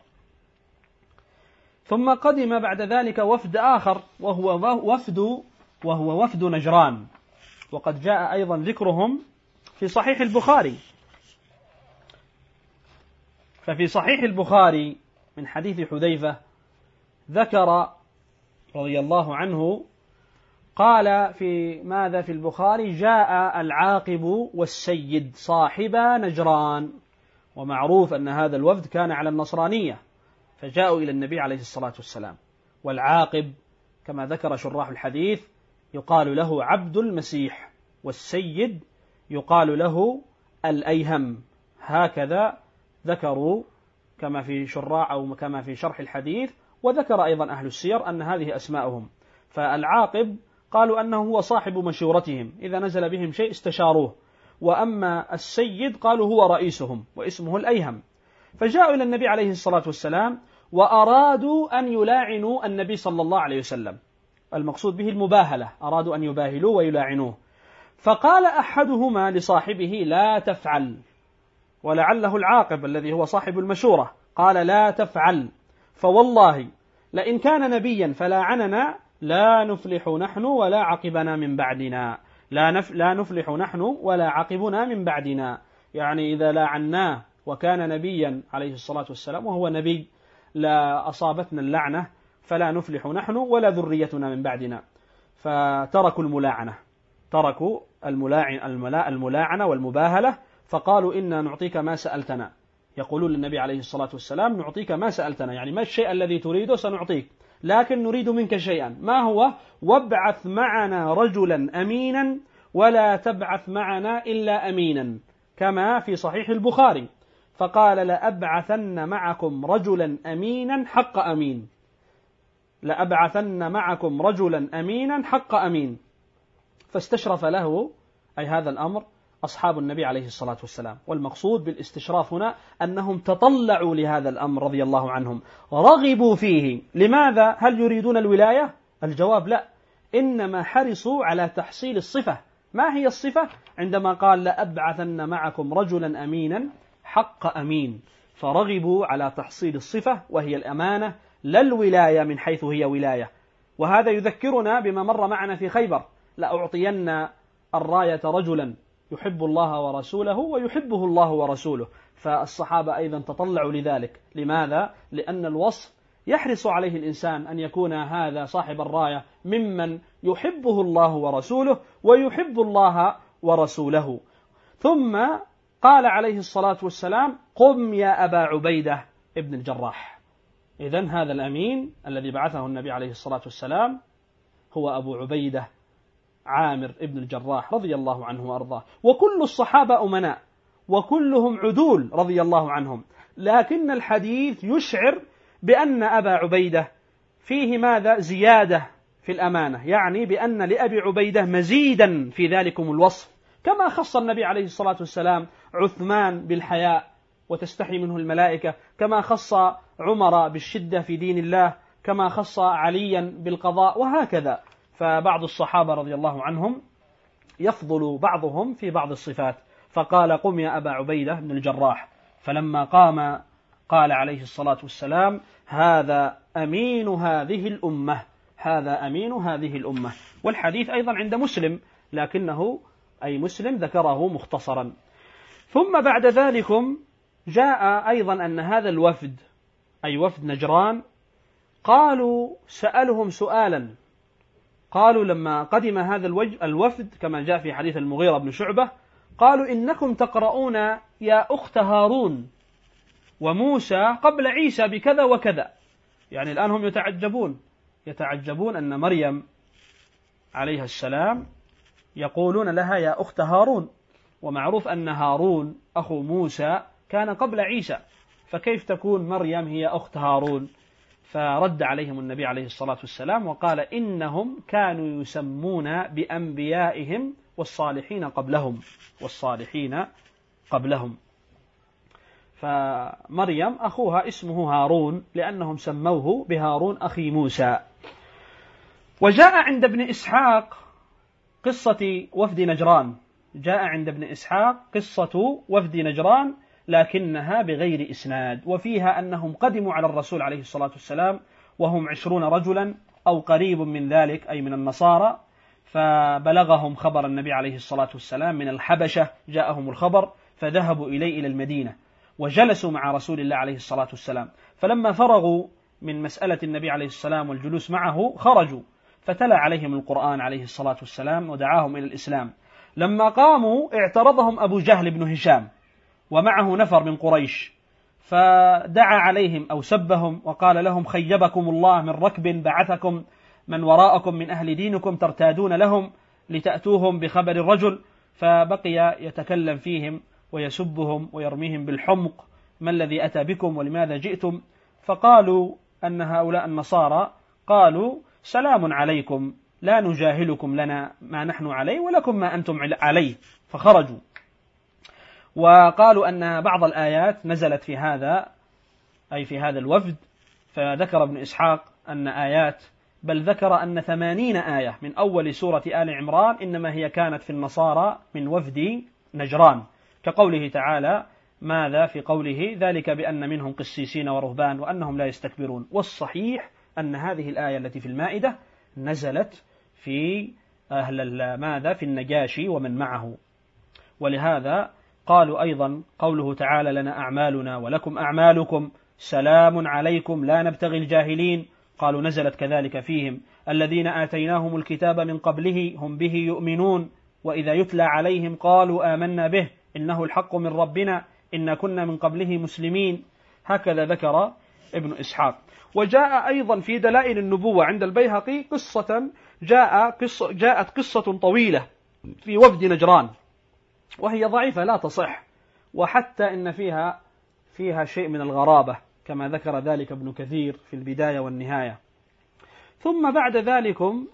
[SPEAKER 2] ثم قدم بعد ذلك وفد آخر، وهو وفد نجران، وقد جاء أيضا ذكرهم في صحيح البخاري. ففي صحيح البخاري من حديث حذيفة ذكر رضي الله عنه، قال في البخاري: جاء العاقب والسيد صاحبا نجران. ومعروف أن هذا الوفد كان على النصرانية، فجاءوا إلى النبي عليه الصلاة والسلام. والعاقب كما ذكر شراح الحديث يقال له عبد المسيح، والسيد يقال له الأيهم، هكذا ذكروا كما في كما في شرح الحديث. وذكر أيضا أهل السير أن هذه أسماءهم. فالعاقب قالوا أنه هو صاحب مشورتهم، إذا نزل بهم شيء استشاروه. وأما السيد قالوا هو رئيسهم واسمه الأيهم. فجاءوا إلى النبي عليه الصلاة والسلام وأرادوا أن يلاعنوا النبي صلى الله عليه وسلم، المقصود به المباهلة، أرادوا أن يباهلوه ويلاعنوه. فقال أحدهما لصاحبه لا تفعل، ولعله العاقب الذي هو صاحب المشورة، قال لا تفعل، فوالله لئن كان نبيا فلاعننا لا نفلح نحن ولا عقبنا من بعدنا، لا نفلح نحن ولا عقبنا من بعدنا، يعني إذا لاعناه وكان نبيا عليه الصلاة والسلام وهو نبي لا أصابتنا اللعنة، فلا نفلح نحن ولا ذريتنا من بعدنا. فتركوا الملاعنة، تركوا الملاعنة والمباهلة، فقالوا إنا نعطيك ما سألتنا، يقولون للنبي عليه الصلاة والسلام نعطيك ما سألتنا، يعني ما الشيء الذي تريده سنعطيك، لكن نريد منك شيئا، ما هو؟ وابعث معنا رجلا أمينا ولا تبعث معنا إلا أمينا، كما في صحيح البخاري. فقال لأبعثن معكم رجلا أمينا حق أمين، لأبعثن معكم رجلا أمينا حق أمين. فاستشرف له أي هذا الأمر أصحاب النبي عليه الصلاة والسلام. والمقصود بالاستشراف هنا أنهم تطلعوا لهذا الأمر رضي الله عنهم، رغبوا فيه. لماذا؟ هل يريدون الولاية؟ الجواب لا، إنما حرصوا على تحصيل الصفة. ما هي الصفة؟ عندما قال لأبعثن معكم رجلا أمينا حق أمين، فرغبوا على تحصيل الصفة وهي الأمانة، لا الولاية من حيث هي ولاية. وهذا يذكرنا بما مر معنا في خيبر، لأعطين الراية رجلا يحب الله ورسوله ويحبه الله ورسوله. فالصحابة أيضا تطلعوا لذلك. لماذا؟ لأن الوصف يحرص عليه الإنسان أن يكون هذا صاحب الراية ممن يحبه الله ورسوله ويحب الله ورسوله. ثم قال عليه الصلاة والسلام قم يا أبا عبيدة ابن الجراح. إذن هذا الأمين الذي بعثه النبي عليه الصلاة والسلام هو أبو عبيدة عامر ابن الجراح رضي الله عنه وأرضاه. وكل الصحابة أمناء وكلهم عدول رضي الله عنهم، لكن الحديث يشعر بأن أبا عبيدة فيه ماذا؟ زيادة في الأمانة، يعني بأن لأبي عبيدة مزيدا في ذلكم الوصف، كما خص النبي عليه الصلاة والسلام عثمان بالحياء وتستحي منه الملائكة، كما خص عمر بالشدة في دين الله، كما خص عليا بالقضاء، وهكذا. فبعض الصحابة رضي الله عنهم يفضل بعضهم في بعض الصفات. فقال قم يا أبا عبيدة بن الجراح، فلما قام قال عليه الصلاة والسلام هذا أمين هذه الأمة، هذا أمين هذه الأمة. والحديث أيضا عند مسلم، لكنه أي مسلم ذكره مختصرا. ثم بعد ذلكم جاء أيضا أن هذا الوفد أي وفد نجران قالوا سألهم سؤالا، قالوا لما قدم هذا الوفد كما جاء في حديث المغيرة بن شعبة، قالوا إنكم تقرؤون يا أخت هارون وموسى قبل عيسى بكذا وكذا. يعني الآن هم يتعجبون أن مريم عليها السلام يقولون لها يا أخت هارون، ومعروف أن هارون أخو موسى كان قبل عيسى، فكيف تكون مريم هي أخت هارون؟ فرد عليهم النبي عليه الصلاة والسلام وقال إنهم كانوا يسمون بأنبيائهم والصالحين قبلهم. فمريم أخوها اسمه هارون لأنهم سموه بهارون أخي موسى. وجاء عند ابن إسحاق قصة وفد نجران، جاء عند ابن إسحاق قصة وفد نجران لكنها بغير إسناد، وفيها أنهم قدموا على الرسول عليه الصلاة والسلام وهم 20 رجلا أو قريب من ذلك أي من النصارى، فبلغهم خبر النبي عليه الصلاة والسلام من الحبشة، جاءهم الخبر فذهبوا إلى المدينة وجلسوا مع رسول الله عليه الصلاة والسلام. فلما فرغوا من مسألة النبي عليه السلام والجلوس معه خرجوا، فتلا عليهم القرآن عليه الصلاة والسلام ودعاهم إلى الإسلام. لما قاموا اعترضهم أبو جهل بن هشام ومعه نفر من قريش، فدعا عليهم أو سبهم وقال لهم خيبكم الله من ركب بعثكم من وراءكم من أهل دينكم ترتادون لهم لتأتوهم بخبر الرجل. فبقي يتكلم فيهم ويسبهم ويرميهم بالحمق، ما الذي أتى بكم ولماذا جئتم؟ فقالوا أن هؤلاء النصارى قالوا سلام عليكم لا نجاهلكم، لنا ما نحن عليه ولكم ما أنتم عليه. فخرجوا. وقالوا أن بعض الآيات نزلت في هذا أي في هذا الوفد، فذكر ابن إسحاق أن آيات، بل ذكر أن 80 آية من أول سورة آل عمران إنما هي كانت في النصارى من وفد نجران، كقوله تعالى ماذا في قوله ذلك بأن منهم قسيسين ورهبان وأنهم لا يستكبرون. والصحيح أن هذه الآية التي في المائدة نزلت في ماذا في النجاشي ومن معه. ولهذا قالوا أيضا قوله تعالى لنا أعمالنا ولكم أعمالكم سلام عليكم لا نبتغي الجاهلين، قالوا نزلت كذلك فيهم الذين آتيناهم الكتاب من قبله هم به يؤمنون وإذا يتلى عليهم قالوا آمنا به إنه الحق من ربنا إن كنا من قبله مسلمين. هكذا ذكر ابن إسحاق. وجاء أيضا في دلائل النبوة عند البيهقي جاءت قصة طويلة في وفد نجران، وهي ضعيفة لا تصح، وحتى إن فيها شيء من الغرابة كما ذكر ذلك ابن كثير في البداية والنهاية. ثم بعد ذلكم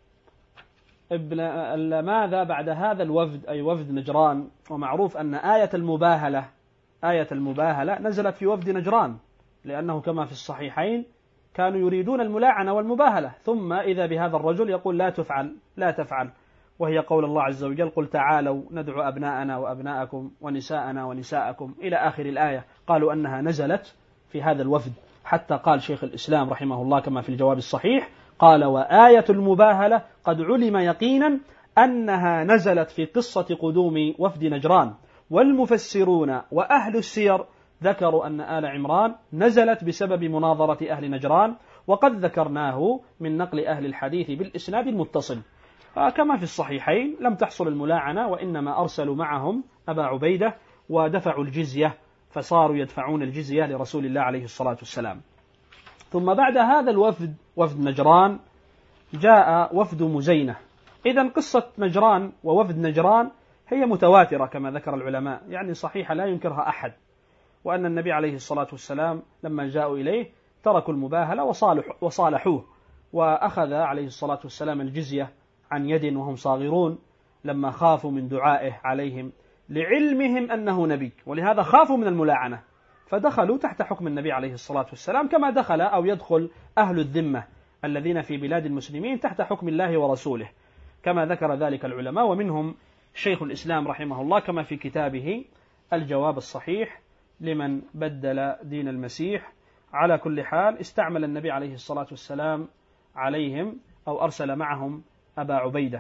[SPEAKER 2] ماذا بعد هذا الوفد أي وفد نجران، ومعروف أن آية المباهلة نزلت في وفد نجران، لأنه كما في الصحيحين كانوا يريدون الملاعنة والمباهلة، ثم إذا بهذا الرجل يقول لا تفعل، وهي قول الله عز وجل قل تعالوا ندعو أبناءنا وأبناءكم ونساءنا ونساءكم إلى آخر الآية. قالوا أنها نزلت في هذا الوفد، حتى قال شيخ الإسلام رحمه الله كما في الجواب الصحيح قال وآية المباهلة قد علم يقينا أنها نزلت في قصة قدوم وفد نجران، والمفسرون وأهل السير ذكروا أن آل عمران نزلت بسبب مناظرة أهل نجران، وقد ذكرناه من نقل أهل الحديث بالإسناد المتصل. كما في الصحيحين لم تحصل الملاعنة، وإنما أرسلوا معهم أبا عبيدة ودفعوا الجزية، فصاروا يدفعون الجزية لرسول الله عليه الصلاة والسلام. ثم بعد هذا الوفد وفد نجران جاء وفد مزينة. إذن قصة نجران ووفد نجران هي متواترة كما ذكر العلماء، يعني صحيحة لا ينكرها أحد، وأن النبي عليه الصلاة والسلام لما جاءوا إليه تركوا المباهلة وصالحوه، وأخذ عليه الصلاة والسلام الجزية عن يد وهم صاغرون لما خافوا من دعائه عليهم لعلمهم أنه نبي، ولهذا خافوا من الملاعنة فدخلوا تحت حكم النبي عليه الصلاة والسلام، كما دخل أو يدخل أهل الذمة الذين في بلاد المسلمين تحت حكم الله ورسوله، كما ذكر ذلك العلماء، ومنهم شيخ الإسلام رحمه الله كما في كتابه الجواب الصحيح لمن بدل دين المسيح. على كل حال استعمل النبي عليه الصلاة والسلام عليهم أو أرسل معهم أبا عبيدة،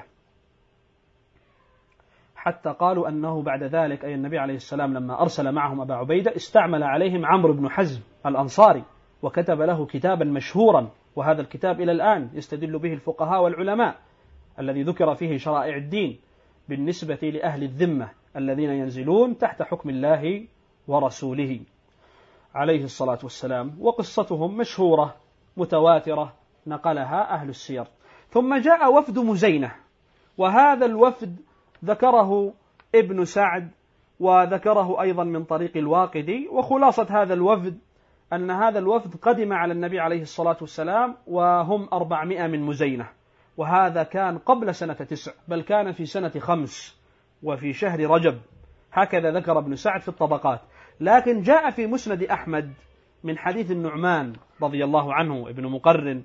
[SPEAKER 2] حتى قالوا أنه بعد ذلك أي النبي عليه السلام لما أرسل معهم أبا عبيدة استعمل عليهم عمرو بن حزم الأنصاري، وكتب له كتابا مشهورا، وهذا الكتاب إلى الآن يستدل به الفقهاء والعلماء، الذي ذكر فيه شرائع الدين بالنسبة لأهل الذمة الذين ينزلون تحت حكم الله ورسوله عليه الصلاة والسلام، وقصتهم مشهورة متواترة نقلها أهل السير. ثم جاء وفد مزينة، وهذا الوفد ذكره ابن سعد وذكره أيضا من طريق الواقدي، وخلاصة هذا الوفد أن هذا الوفد قدم على النبي عليه الصلاة والسلام وهم 400 من مزينة، وهذا كان قبل سنة 9 بل كان في سنة 5 وفي شهر رجب، هكذا ذكر ابن سعد في الطبقات. لكن جاء في مسند أحمد من حديث النعمان رضي الله عنه ابن مقرن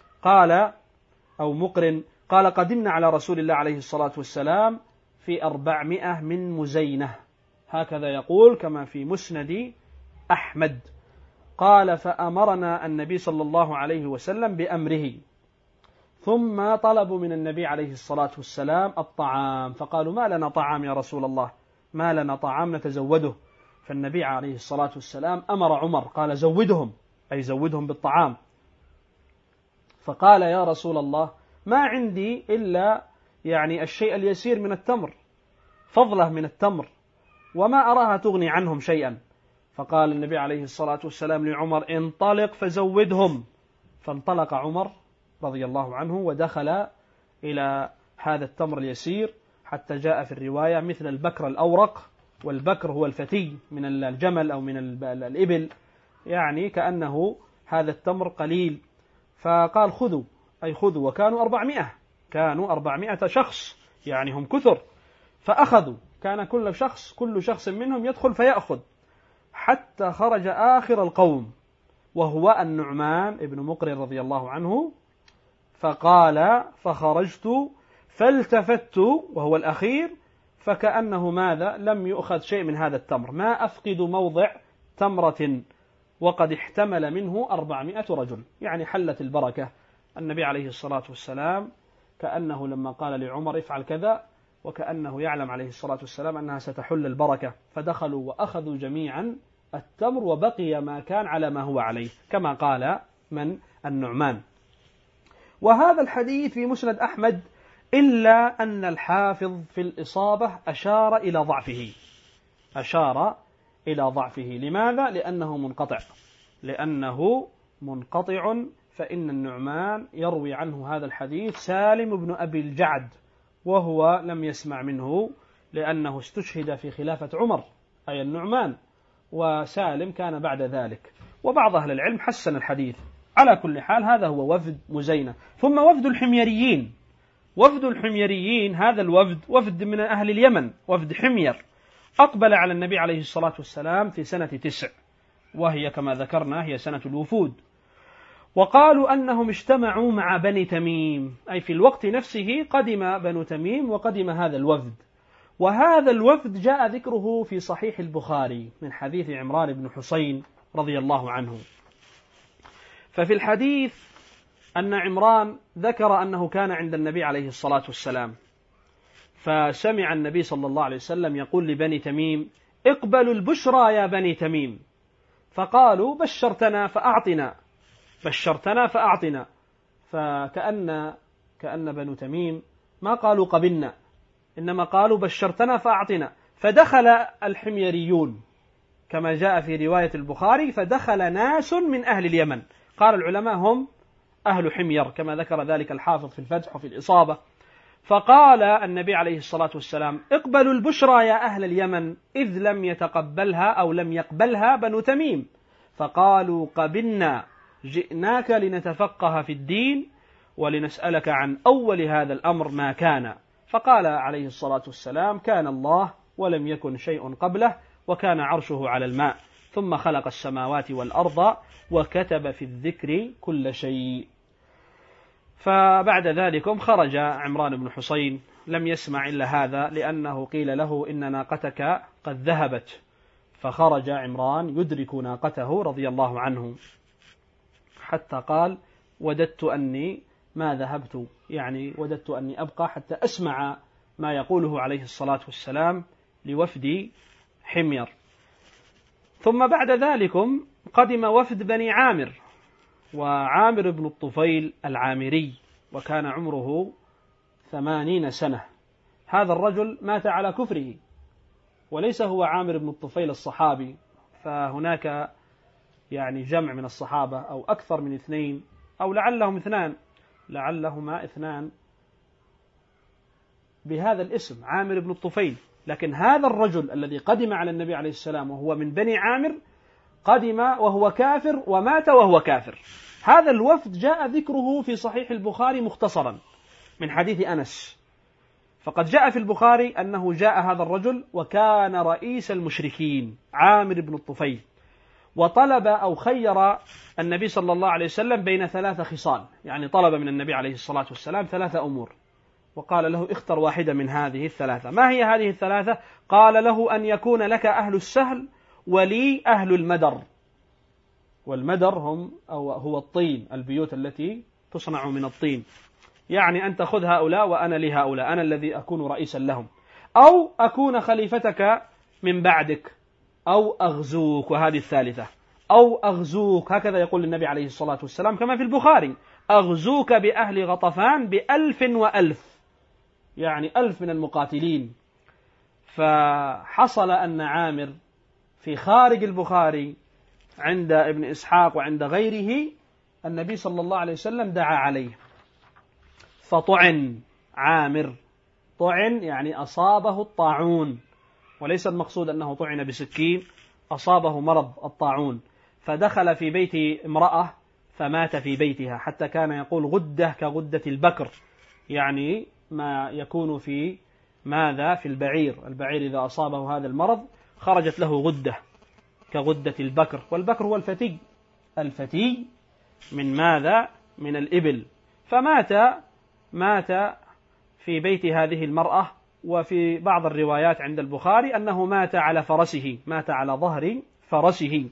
[SPEAKER 2] قال قدمنا على رسول الله عليه الصلاة والسلام في 400 من مزينة، هكذا يقول كما في مسند أحمد. قال فأمرنا النبي صلى الله عليه وسلم بأمره، ثم طلبوا من النبي عليه الصلاة والسلام الطعام، فقالوا ما لنا طعام يا رسول الله، ما لنا طعام نتزوده. فالنبي عليه الصلاة والسلام أمر عمر قال زودهم، أي زودهم بالطعام. فقال يا رسول الله ما عندي إلا يعني الشيء اليسير من التمر، فضله من التمر، وما أراها تغني عنهم شيئا. فقال النبي عليه الصلاة والسلام لعمر انطلق فزودهم، فانطلق عمر رضي الله عنه ودخل إلى هذا التمر اليسير، حتى جاء في الرواية مثل البكر الأورق، والبكر هو الفتي من الجمل أو من الإبل، يعني كأنه هذا التمر قليل. فقال خذوا، أي خذوا، وكانوا 400، كانوا 400 شخص، يعني هم كثر، فأخذوا، كان كل شخص منهم يدخل فيأخذ، حتى خرج آخر القوم وهو النعمان ابن مقرن رضي الله عنه. فقال: فخرجت فالتفت، وهو الأخير، فكأنه ماذا؟ لم يؤخذ شيء من هذا التمر، ما أفقد موضع تمرة وقد احتمل منه 400 رجل، يعني حلت البركة. النبي عليه الصلاة والسلام كأنه لما قال لعمر افعل كذا، وكأنه يعلم عليه الصلاة والسلام أنها ستحل البركة، فدخلوا وأخذوا جميعا التمر وبقي ما كان على ما هو عليه، كما قال من النعمان. وهذا الحديث في مسند أحمد، إلا أن الحافظ في الإصابة أشار إلى ضعفه. لماذا؟ لأنه منقطع. فإن النعمان يروي عنه هذا الحديث سالم بن أبي الجعد، وهو لم يسمع منه لأنه استشهد في خلافة عمر، أي النعمان، وسالم كان بعد ذلك. وبعض أهل العلم حسن الحديث. على كل حال هذا هو وفد مزينة. ثم وفد الحميريين، هذا الوفد وفد من أهل اليمن، وفد حمير، أقبل على النبي عليه الصلاة والسلام في سنة 9، وهي كما ذكرنا هي سنة الوفود. وقالوا أنهم اجتمعوا مع بني تميم، أي في الوقت نفسه قدم بنو تميم وقدم هذا الوفد. وهذا الوفد جاء ذكره في صحيح البخاري من حديث عمران بن حسين رضي الله عنه. ففي الحديث أن عمران ذكر أنه كان عند النبي عليه الصلاة والسلام، فسمع النبي صلى الله عليه وسلم يقول لبني تميم: اقبلوا البشرى يا بني تميم. فقالوا: بشرتنا فأعطنا. فكأن بنو تميم ما قالوا قبلنا، إنما قالوا بشرتنا فأعطنا. فدخل الحميريون كما جاء في رواية البخاري، فدخل ناس من أهل اليمن، قال العلماء هم أهل حمير كما ذكر ذلك الحافظ في الفتح وفي الإصابة. فقال النبي عليه الصلاة والسلام: اقبلوا البشرى يا أهل اليمن، إذ لم يتقبلها أو لم يقبلها بنو تميم. فقالوا: قبلنا، جئناك لنتفقه في الدين ولنسألك عن أول هذا الأمر ما كان. فقال عليه الصلاة والسلام: كان الله ولم يكن شيء قبله، وكان عرشه على الماء، ثم خلق السماوات والأرض وكتب في الذكر كل شيء. فبعد ذلك خرج عمران بن حسين، لم يسمع إلا هذا، لأنه قيل له: إن ناقتك قد ذهبت. فخرج عمران يدرك ناقته رضي الله عنه، حتى قال: وددت أني ما ذهبت، يعني وددت أني أبقى حتى أسمع ما يقوله عليه الصلاة والسلام لوفد حمير. ثم بعد ذلك قدم وفد بني عامر، وعامر بن الطفيل العامري، وكان عمره 80 سنة. هذا الرجل مات على كفره، وليس هو عامر بن الطفيل الصحابي، فهناك يعني جمع من الصحابة أو أكثر من 2 أو لعلهما 2 بهذا الاسم عامر بن الطفيل. لكن هذا الرجل الذي قدم على النبي عليه السلام وهو من بني عامر قدم وهو كافر ومات وهو كافر. هذا الوفد جاء ذكره في صحيح البخاري مختصرا من حديث أنس. فقد جاء في البخاري أنه جاء هذا الرجل وكان رئيس المشركين عامر بن الطفيل، وطلب أو خير النبي صلى الله عليه وسلم بين 3 خصال، يعني طلب من النبي عليه الصلاة والسلام 3 أمور، وقال له: اختر واحدة من هذه ال3. ما هي هذه ال3؟ قال له: أن يكون لك أهل السهل ولي أهل المدر. والمدر هو الطين، البيوت التي تصنع من الطين، يعني أن تأخذ هؤلاء وأنا لهؤلاء، أنا الذي أكون رئيسا لهم، أو أكون خليفتك من بعدك، أو أغزوك، وهذه الثالثة، أو أغزوك، هكذا يقول النبي عليه الصلاة والسلام كما في البخاري: أغزوك بأهل غطفان ب1000 و1000، يعني 1000 من المقاتلين. فحصل أن عامر في خارج البخاري عند ابن إسحاق وعند غيره النبي صلى الله عليه وسلم دعا عليه فطعن عامر. طعن يعني أصابه الطاعون، وليس المقصود أنه طعن بسكين، أصابه مرض الطاعون، فدخل في بيت امرأة فمات في بيتها، حتى كان يقول غدة كغدة البكر، يعني ما يكون في في البعير إذا أصابه هذا المرض خرجت له غدة كغدة البكر، والبكر هو الفتي الفتي من ماذا؟ من الإبل. مات في بيت هذه المرأة. وفي بعض الروايات عند البخاري أنه مات على فرسه، مات على ظهر فرسه.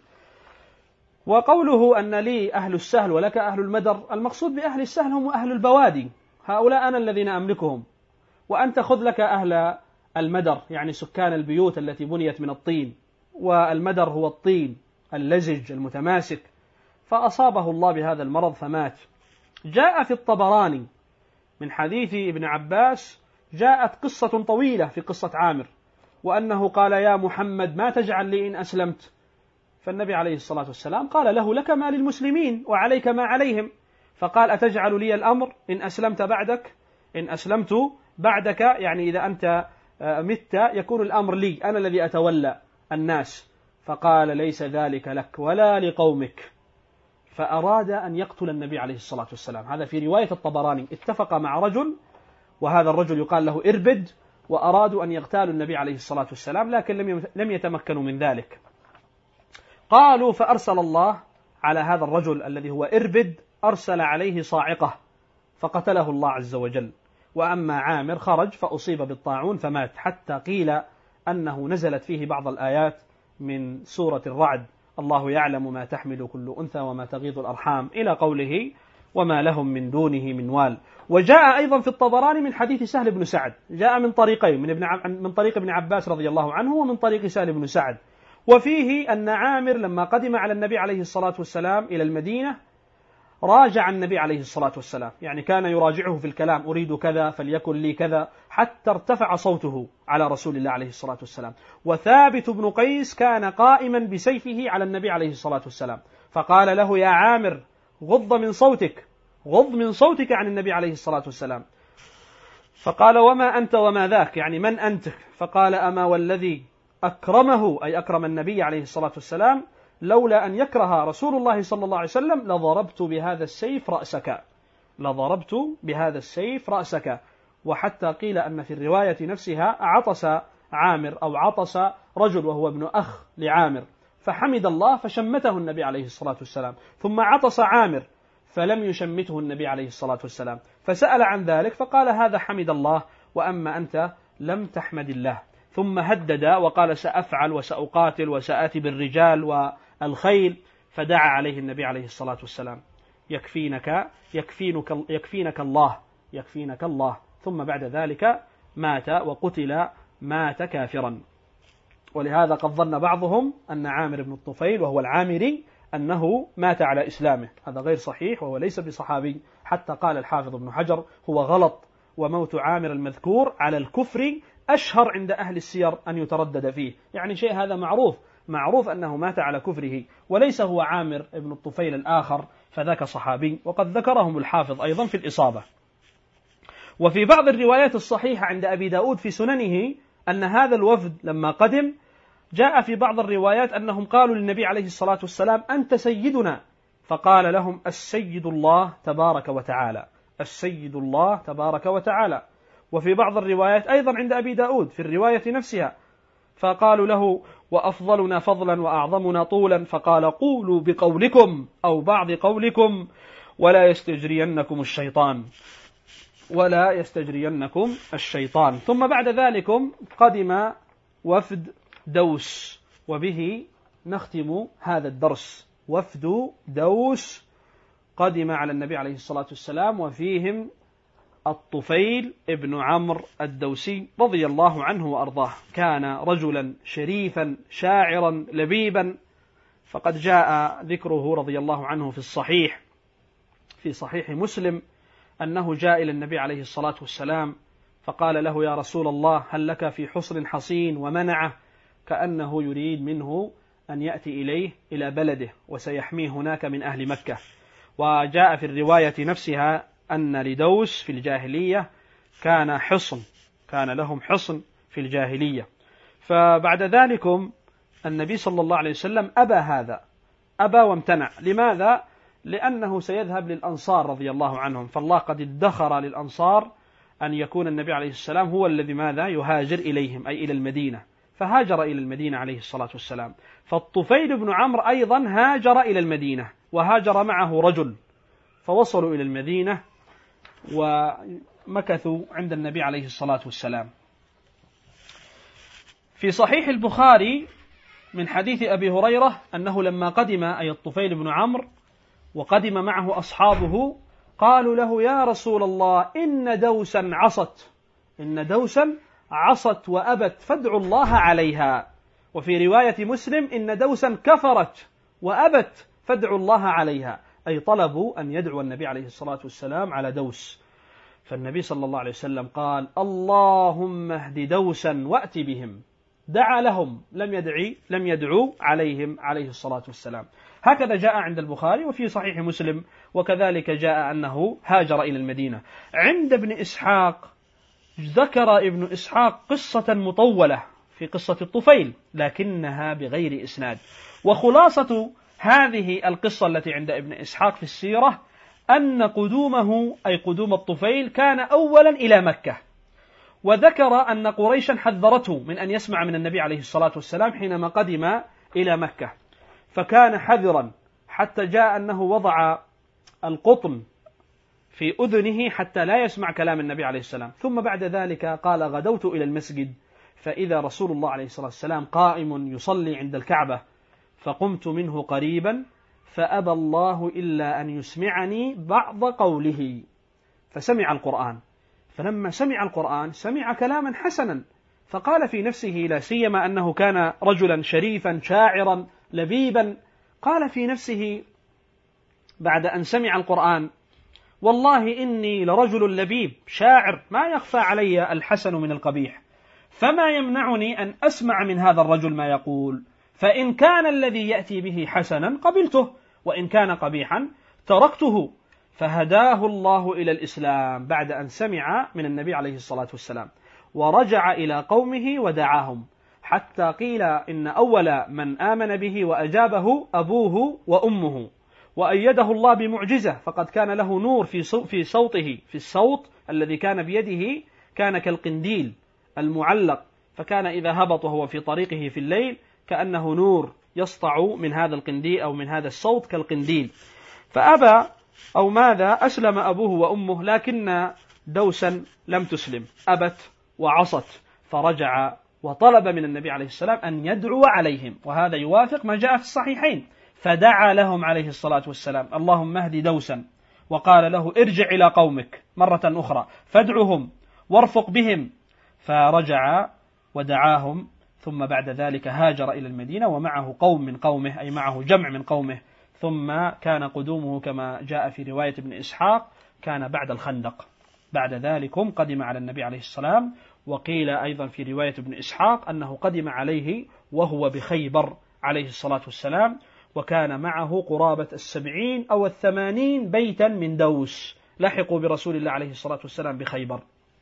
[SPEAKER 2] وقوله أن لي أهل السهل ولك أهل المدر، المقصود بأهل السهل هم أهل البوادي، هؤلاء أنا الذين أملكهم، وأنت خذ لك أهل المدر، يعني سكان البيوت التي بنيت من الطين، والمدر هو الطين اللزج المتماسك. فأصابه الله بهذا المرض فمات. جاء في الطبراني من حديث ابن عباس جاءت قصة طويلة في قصة عامر، وأنه قال يا محمد ما تجعل لي إن أسلمت؟ فالنبي عليه الصلاة والسلام قال له لك ما للمسلمين وعليك ما عليهم. فقال أتجعل لي الأمر إن أسلمت بعدك؟ إن أسلمت بعدك يعني إذا أنت مت يكون الأمر لي، أنا الذي أتولى الناس. فقال ليس ذلك لك ولا لقومك. فأراد أن يقتل النبي عليه الصلاة والسلام. هذا في رواية الطبراني. اتفق مع رجل، وهذا الرجل يقال له إربد، وأرادوا أن يغتالوا النبي عليه الصلاة والسلام، لكن لم يتمكنوا من ذلك. قالوا فأرسل الله على هذا الرجل الذي هو إربد، أرسل عليه صاعقة فقتله الله عز وجل. وأما عامر خرج فأصيب بالطاعون فمات، حتى قيل أنه نزلت فيه بعض الآيات من سورة الرعد: الله يعلم ما تحمل كل أنثى وما تغيض الأرحام، إلى قوله وما لهم من دونه من وال. وجاء أيضا في الطبراني من حديث سهل بن سعد، جاء من طريقين، من طريق ابن عباس رضي الله عنه ومن طريق سهل بن سعد. وفيه أن عامر لما قدم على النبي عليه الصلاة والسلام إلى المدينة راجع النبي عليه الصلاة والسلام، يعني كان يراجعه في الكلام: أريد كذا فليكن لي كذا، حتى ارتفع صوته على رسول الله عليه الصلاة والسلام. وثابت بن قيس كان قائما بسيفه على النبي عليه الصلاة والسلام، فقال له يا عامر غض من صوتك عن النبي عليه الصلاة والسلام. فقال وما أنت وما ذاك، يعني من أنت؟ فقال أما والذي أكرمه، أي أكرم النبي عليه الصلاة والسلام، لولا أن يكره رسول الله صلى الله عليه وسلم لضربت بهذا السيف رأسك. وحتى قيل أن في الرواية نفسها عطس عامر أو عطس رجل وهو ابن أخ لعامر، فحمد الله فشمته النبي عليه الصلاة والسلام، ثم عطس عامر فلم يشمته النبي عليه الصلاة والسلام، فسأل عن ذلك فقال هذا حمد الله وأما أنت لم تحمد الله. ثم هدد وقال سأفعل وسأقاتل وسآتي بالرجال والخيل، فدعا عليه النبي عليه الصلاة والسلام: يكفينك الله. ثم بعد ذلك مات وقتل، مات كافرا. ولهذا قد ظن بعضهم أن عامر بن الطفيل وهو العامري أنه مات على إسلامه، هذا غير صحيح وهو ليس بصحابي، حتى قال الحافظ ابن حجر هو غلط، وموت عامر المذكور على الكفر أشهر عند أهل السير أن يتردد فيه، يعني شيء هذا معروف أنه مات على كفره، وليس هو عامر ابن الطفيل الآخر فذاك صحابي، وقد ذكرهم الحافظ أيضا في الإصابة. وفي بعض الروايات الصحيحة عند أبي داود في سننه أن هذا الوفد لما قدم جاء في بعض الروايات أنهم قالوا للنبي عليه الصلاة والسلام أنت سيدنا، فقال لهم السيد الله تبارك وتعالى. وفي بعض الروايات أيضا عند أبي داود في الرواية نفسها فقالوا له وأفضلنا فضلا وأعظمنا طولا، فقال قولوا بقولكم أو بعض قولكم ولا يستجرينكم الشيطان. ثم بعد ذلك قدم وفد دوس، وبه نختم هذا الدرس. وفد دوس قدم على النبي عليه الصلاة والسلام، وفيهم الطفيل ابن عمرو الدوسي رضي الله عنه وأرضاه. كان رجلا شريفا شاعرا لبيبا، فقد جاء ذكره رضي الله عنه في صحيح مسلم أنه جاء إلى النبي عليه الصلاة والسلام فقال له يا رسول الله هل لك في حصن حصين، ومنعه كأنه يريد منه أن يأتي إليه إلى بلده وسيحميه هناك من أهل مكة. وجاء في الرواية نفسها أن لدوس في الجاهلية كان لهم حصن في الجاهلية. فبعد ذلك النبي صلى الله عليه وسلم أبى وامتنع. لماذا؟ لأنه سيذهب للأنصار رضي الله عنهم، فالله قد ادخر للأنصار أن يكون النبي عليه السلام هو الذي ماذا يهاجر إليهم، أي إلى المدينة، فهاجر إلى المدينة عليه الصلاة والسلام. فالطفيل بن عمرو أيضا هاجر إلى المدينة وهاجر معه رجل، فوصلوا إلى المدينة ومكثوا عند النبي عليه الصلاة والسلام. في صحيح البخاري من حديث أبي هريرة أنه لما قدم أي الطفيل بن عمرو وقدم معه أصحابه قالوا له: يا رسول الله، إن دوسا عصت وأبت فادعوا الله عليها. وفي رواية مسلم: إن دوسا كفرت وأبت فادعوا الله عليها، أي طلبوا أن يدعو النبي عليه الصلاة والسلام على دوس. فالنبي صلى الله عليه وسلم قال: اللهم اهد دوسا وأت بهم. دعا لهم، لم يدعو عليهم عليه الصلاة والسلام. هكذا جاء عند البخاري وفي صحيح مسلم، وكذلك جاء أنه هاجر إلى المدينة. عند ابن إسحاق ذكر ابن إسحاق قصة مطولة في قصة الطفيل لكنها بغير إسناد. وخلاصة هذه القصة التي عند ابن إسحاق في السيرة أن قدومه أي قدوم الطفيل كان أولا إلى مكة، وذكر أن قريشا حذرته من أن يسمع من النبي عليه الصلاة والسلام حينما قدم إلى مكة، فكان حذرا حتى جاء أنه وضع القطن في أذنه حتى لا يسمع كلام النبي عليه السلام. ثم بعد ذلك قال: غدوت إلى المسجد فإذا رسول الله عليه الصلاة والسلام قائم يصلي عند الكعبة، فقمت منه قريبا فأبى الله إلا أن يسمعني بعض قوله، فسمع القرآن. فلما سمع القرآن سمع كلاما حسنا، فقال في نفسه، لا سيما أنه كان رجلا شريفا شاعرا لبيبا، قال في نفسه بعد أن سمع القرآن: والله إني لرجل لبيب شاعر ما يخفى علي الحسن من القبيح، فما يمنعني أن أسمع من هذا الرجل ما يقول، فإن كان الذي يأتي به حسنا قبلته، وإن كان قبيحا تركته. فهداه الله إلى الإسلام بعد أن سمع من النبي عليه الصلاة والسلام، ورجع إلى قومه ودعاهم، حتى قيل إن أول من آمن به وأجابه أبوه وأمه، وأيده الله بمعجزة، فقد كان له نور في صوته، في الصوت الذي كان بيده كان كالقنديل المعلق، فكان إذا هبط وهو في طريقه في الليل كأنه نور يسطع من هذا القنديل أو من هذا الصوت كالقنديل. فأبى أو ماذا أسلم أبوه وأمه، لكن دوسا لم تسلم، أبت وعصت، فرجع وطلب من النبي عليه السلام أن يدعو عليهم، وهذا يوافق ما جاء في الصحيحين. فدعا لهم عليه الصلاة والسلام: اللهم اهد دوسا، وقال له: ارجع إلى قومك مرة أخرى فادعهم وارفق بهم. فرجع ودعاهم، ثم بعد ذلك هاجر إلى المدينة ومعه قوم من قومه، أي معه جمع من قومه. ثم كان قدومه كما جاء في رواية ابن إسحاق كان بعد الخندق، بعد ذلكم قدم على النبي عليه السلام. وقيل أيضا في رواية ابن إسحاق أنه قدم عليه وهو بخيبر عليه الصلاة والسلام، وكان معه قرابة 70 أو 80 بيتا من دوس لحقوا برسول الله عليه الصلاة والسلام بخيبر،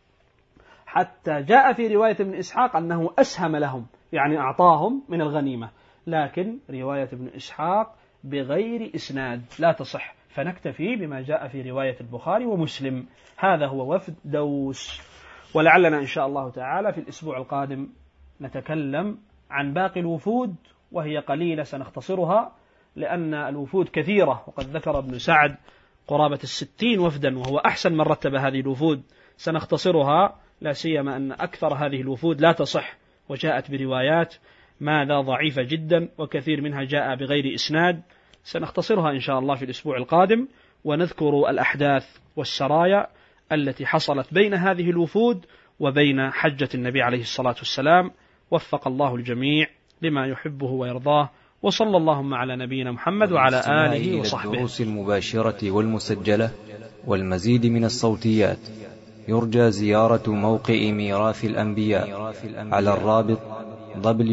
[SPEAKER 2] حتى جاء في رواية ابن إسحاق أنه أسهم لهم، يعني أعطاهم من الغنيمة، لكن رواية ابن إسحاق بغير إسناد لا تصح، فنكتفي بما جاء في رواية البخاري ومسلم. هذا هو وفد دوس. ولعلنا إن شاء الله تعالى في الأسبوع القادم نتكلم عن باقي الوفود، وهي قليلة سنختصرها لأن الوفود كثيرة، وقد ذكر ابن سعد قرابة 60 وفدا، وهو أحسن من رتب هذه الوفود. سنختصرها لا سيما أن أكثر هذه الوفود لا تصح، وجاءت بروايات ماذا ضعيفة جدا، وكثير منها جاء بغير إسناد. سنختصرها إن شاء الله في الأسبوع القادم، ونذكر الأحداث والسرايا التي حصلت بين هذه الوفود وبين حجة النبي عليه الصلاة والسلام. وفق الله الجميع لما يحبه ويرضاه، وصلى اللهم على نبينا محمد وعلى آله وصحبه.
[SPEAKER 1] الدروس المباشرة والمسجلة والمزيد من الصوتيات يرجى زيارة موقع ميراث الأنبياء على الرابط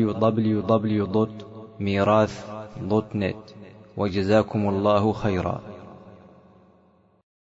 [SPEAKER 1] www.mirath.net. وجزاكم الله خيرا.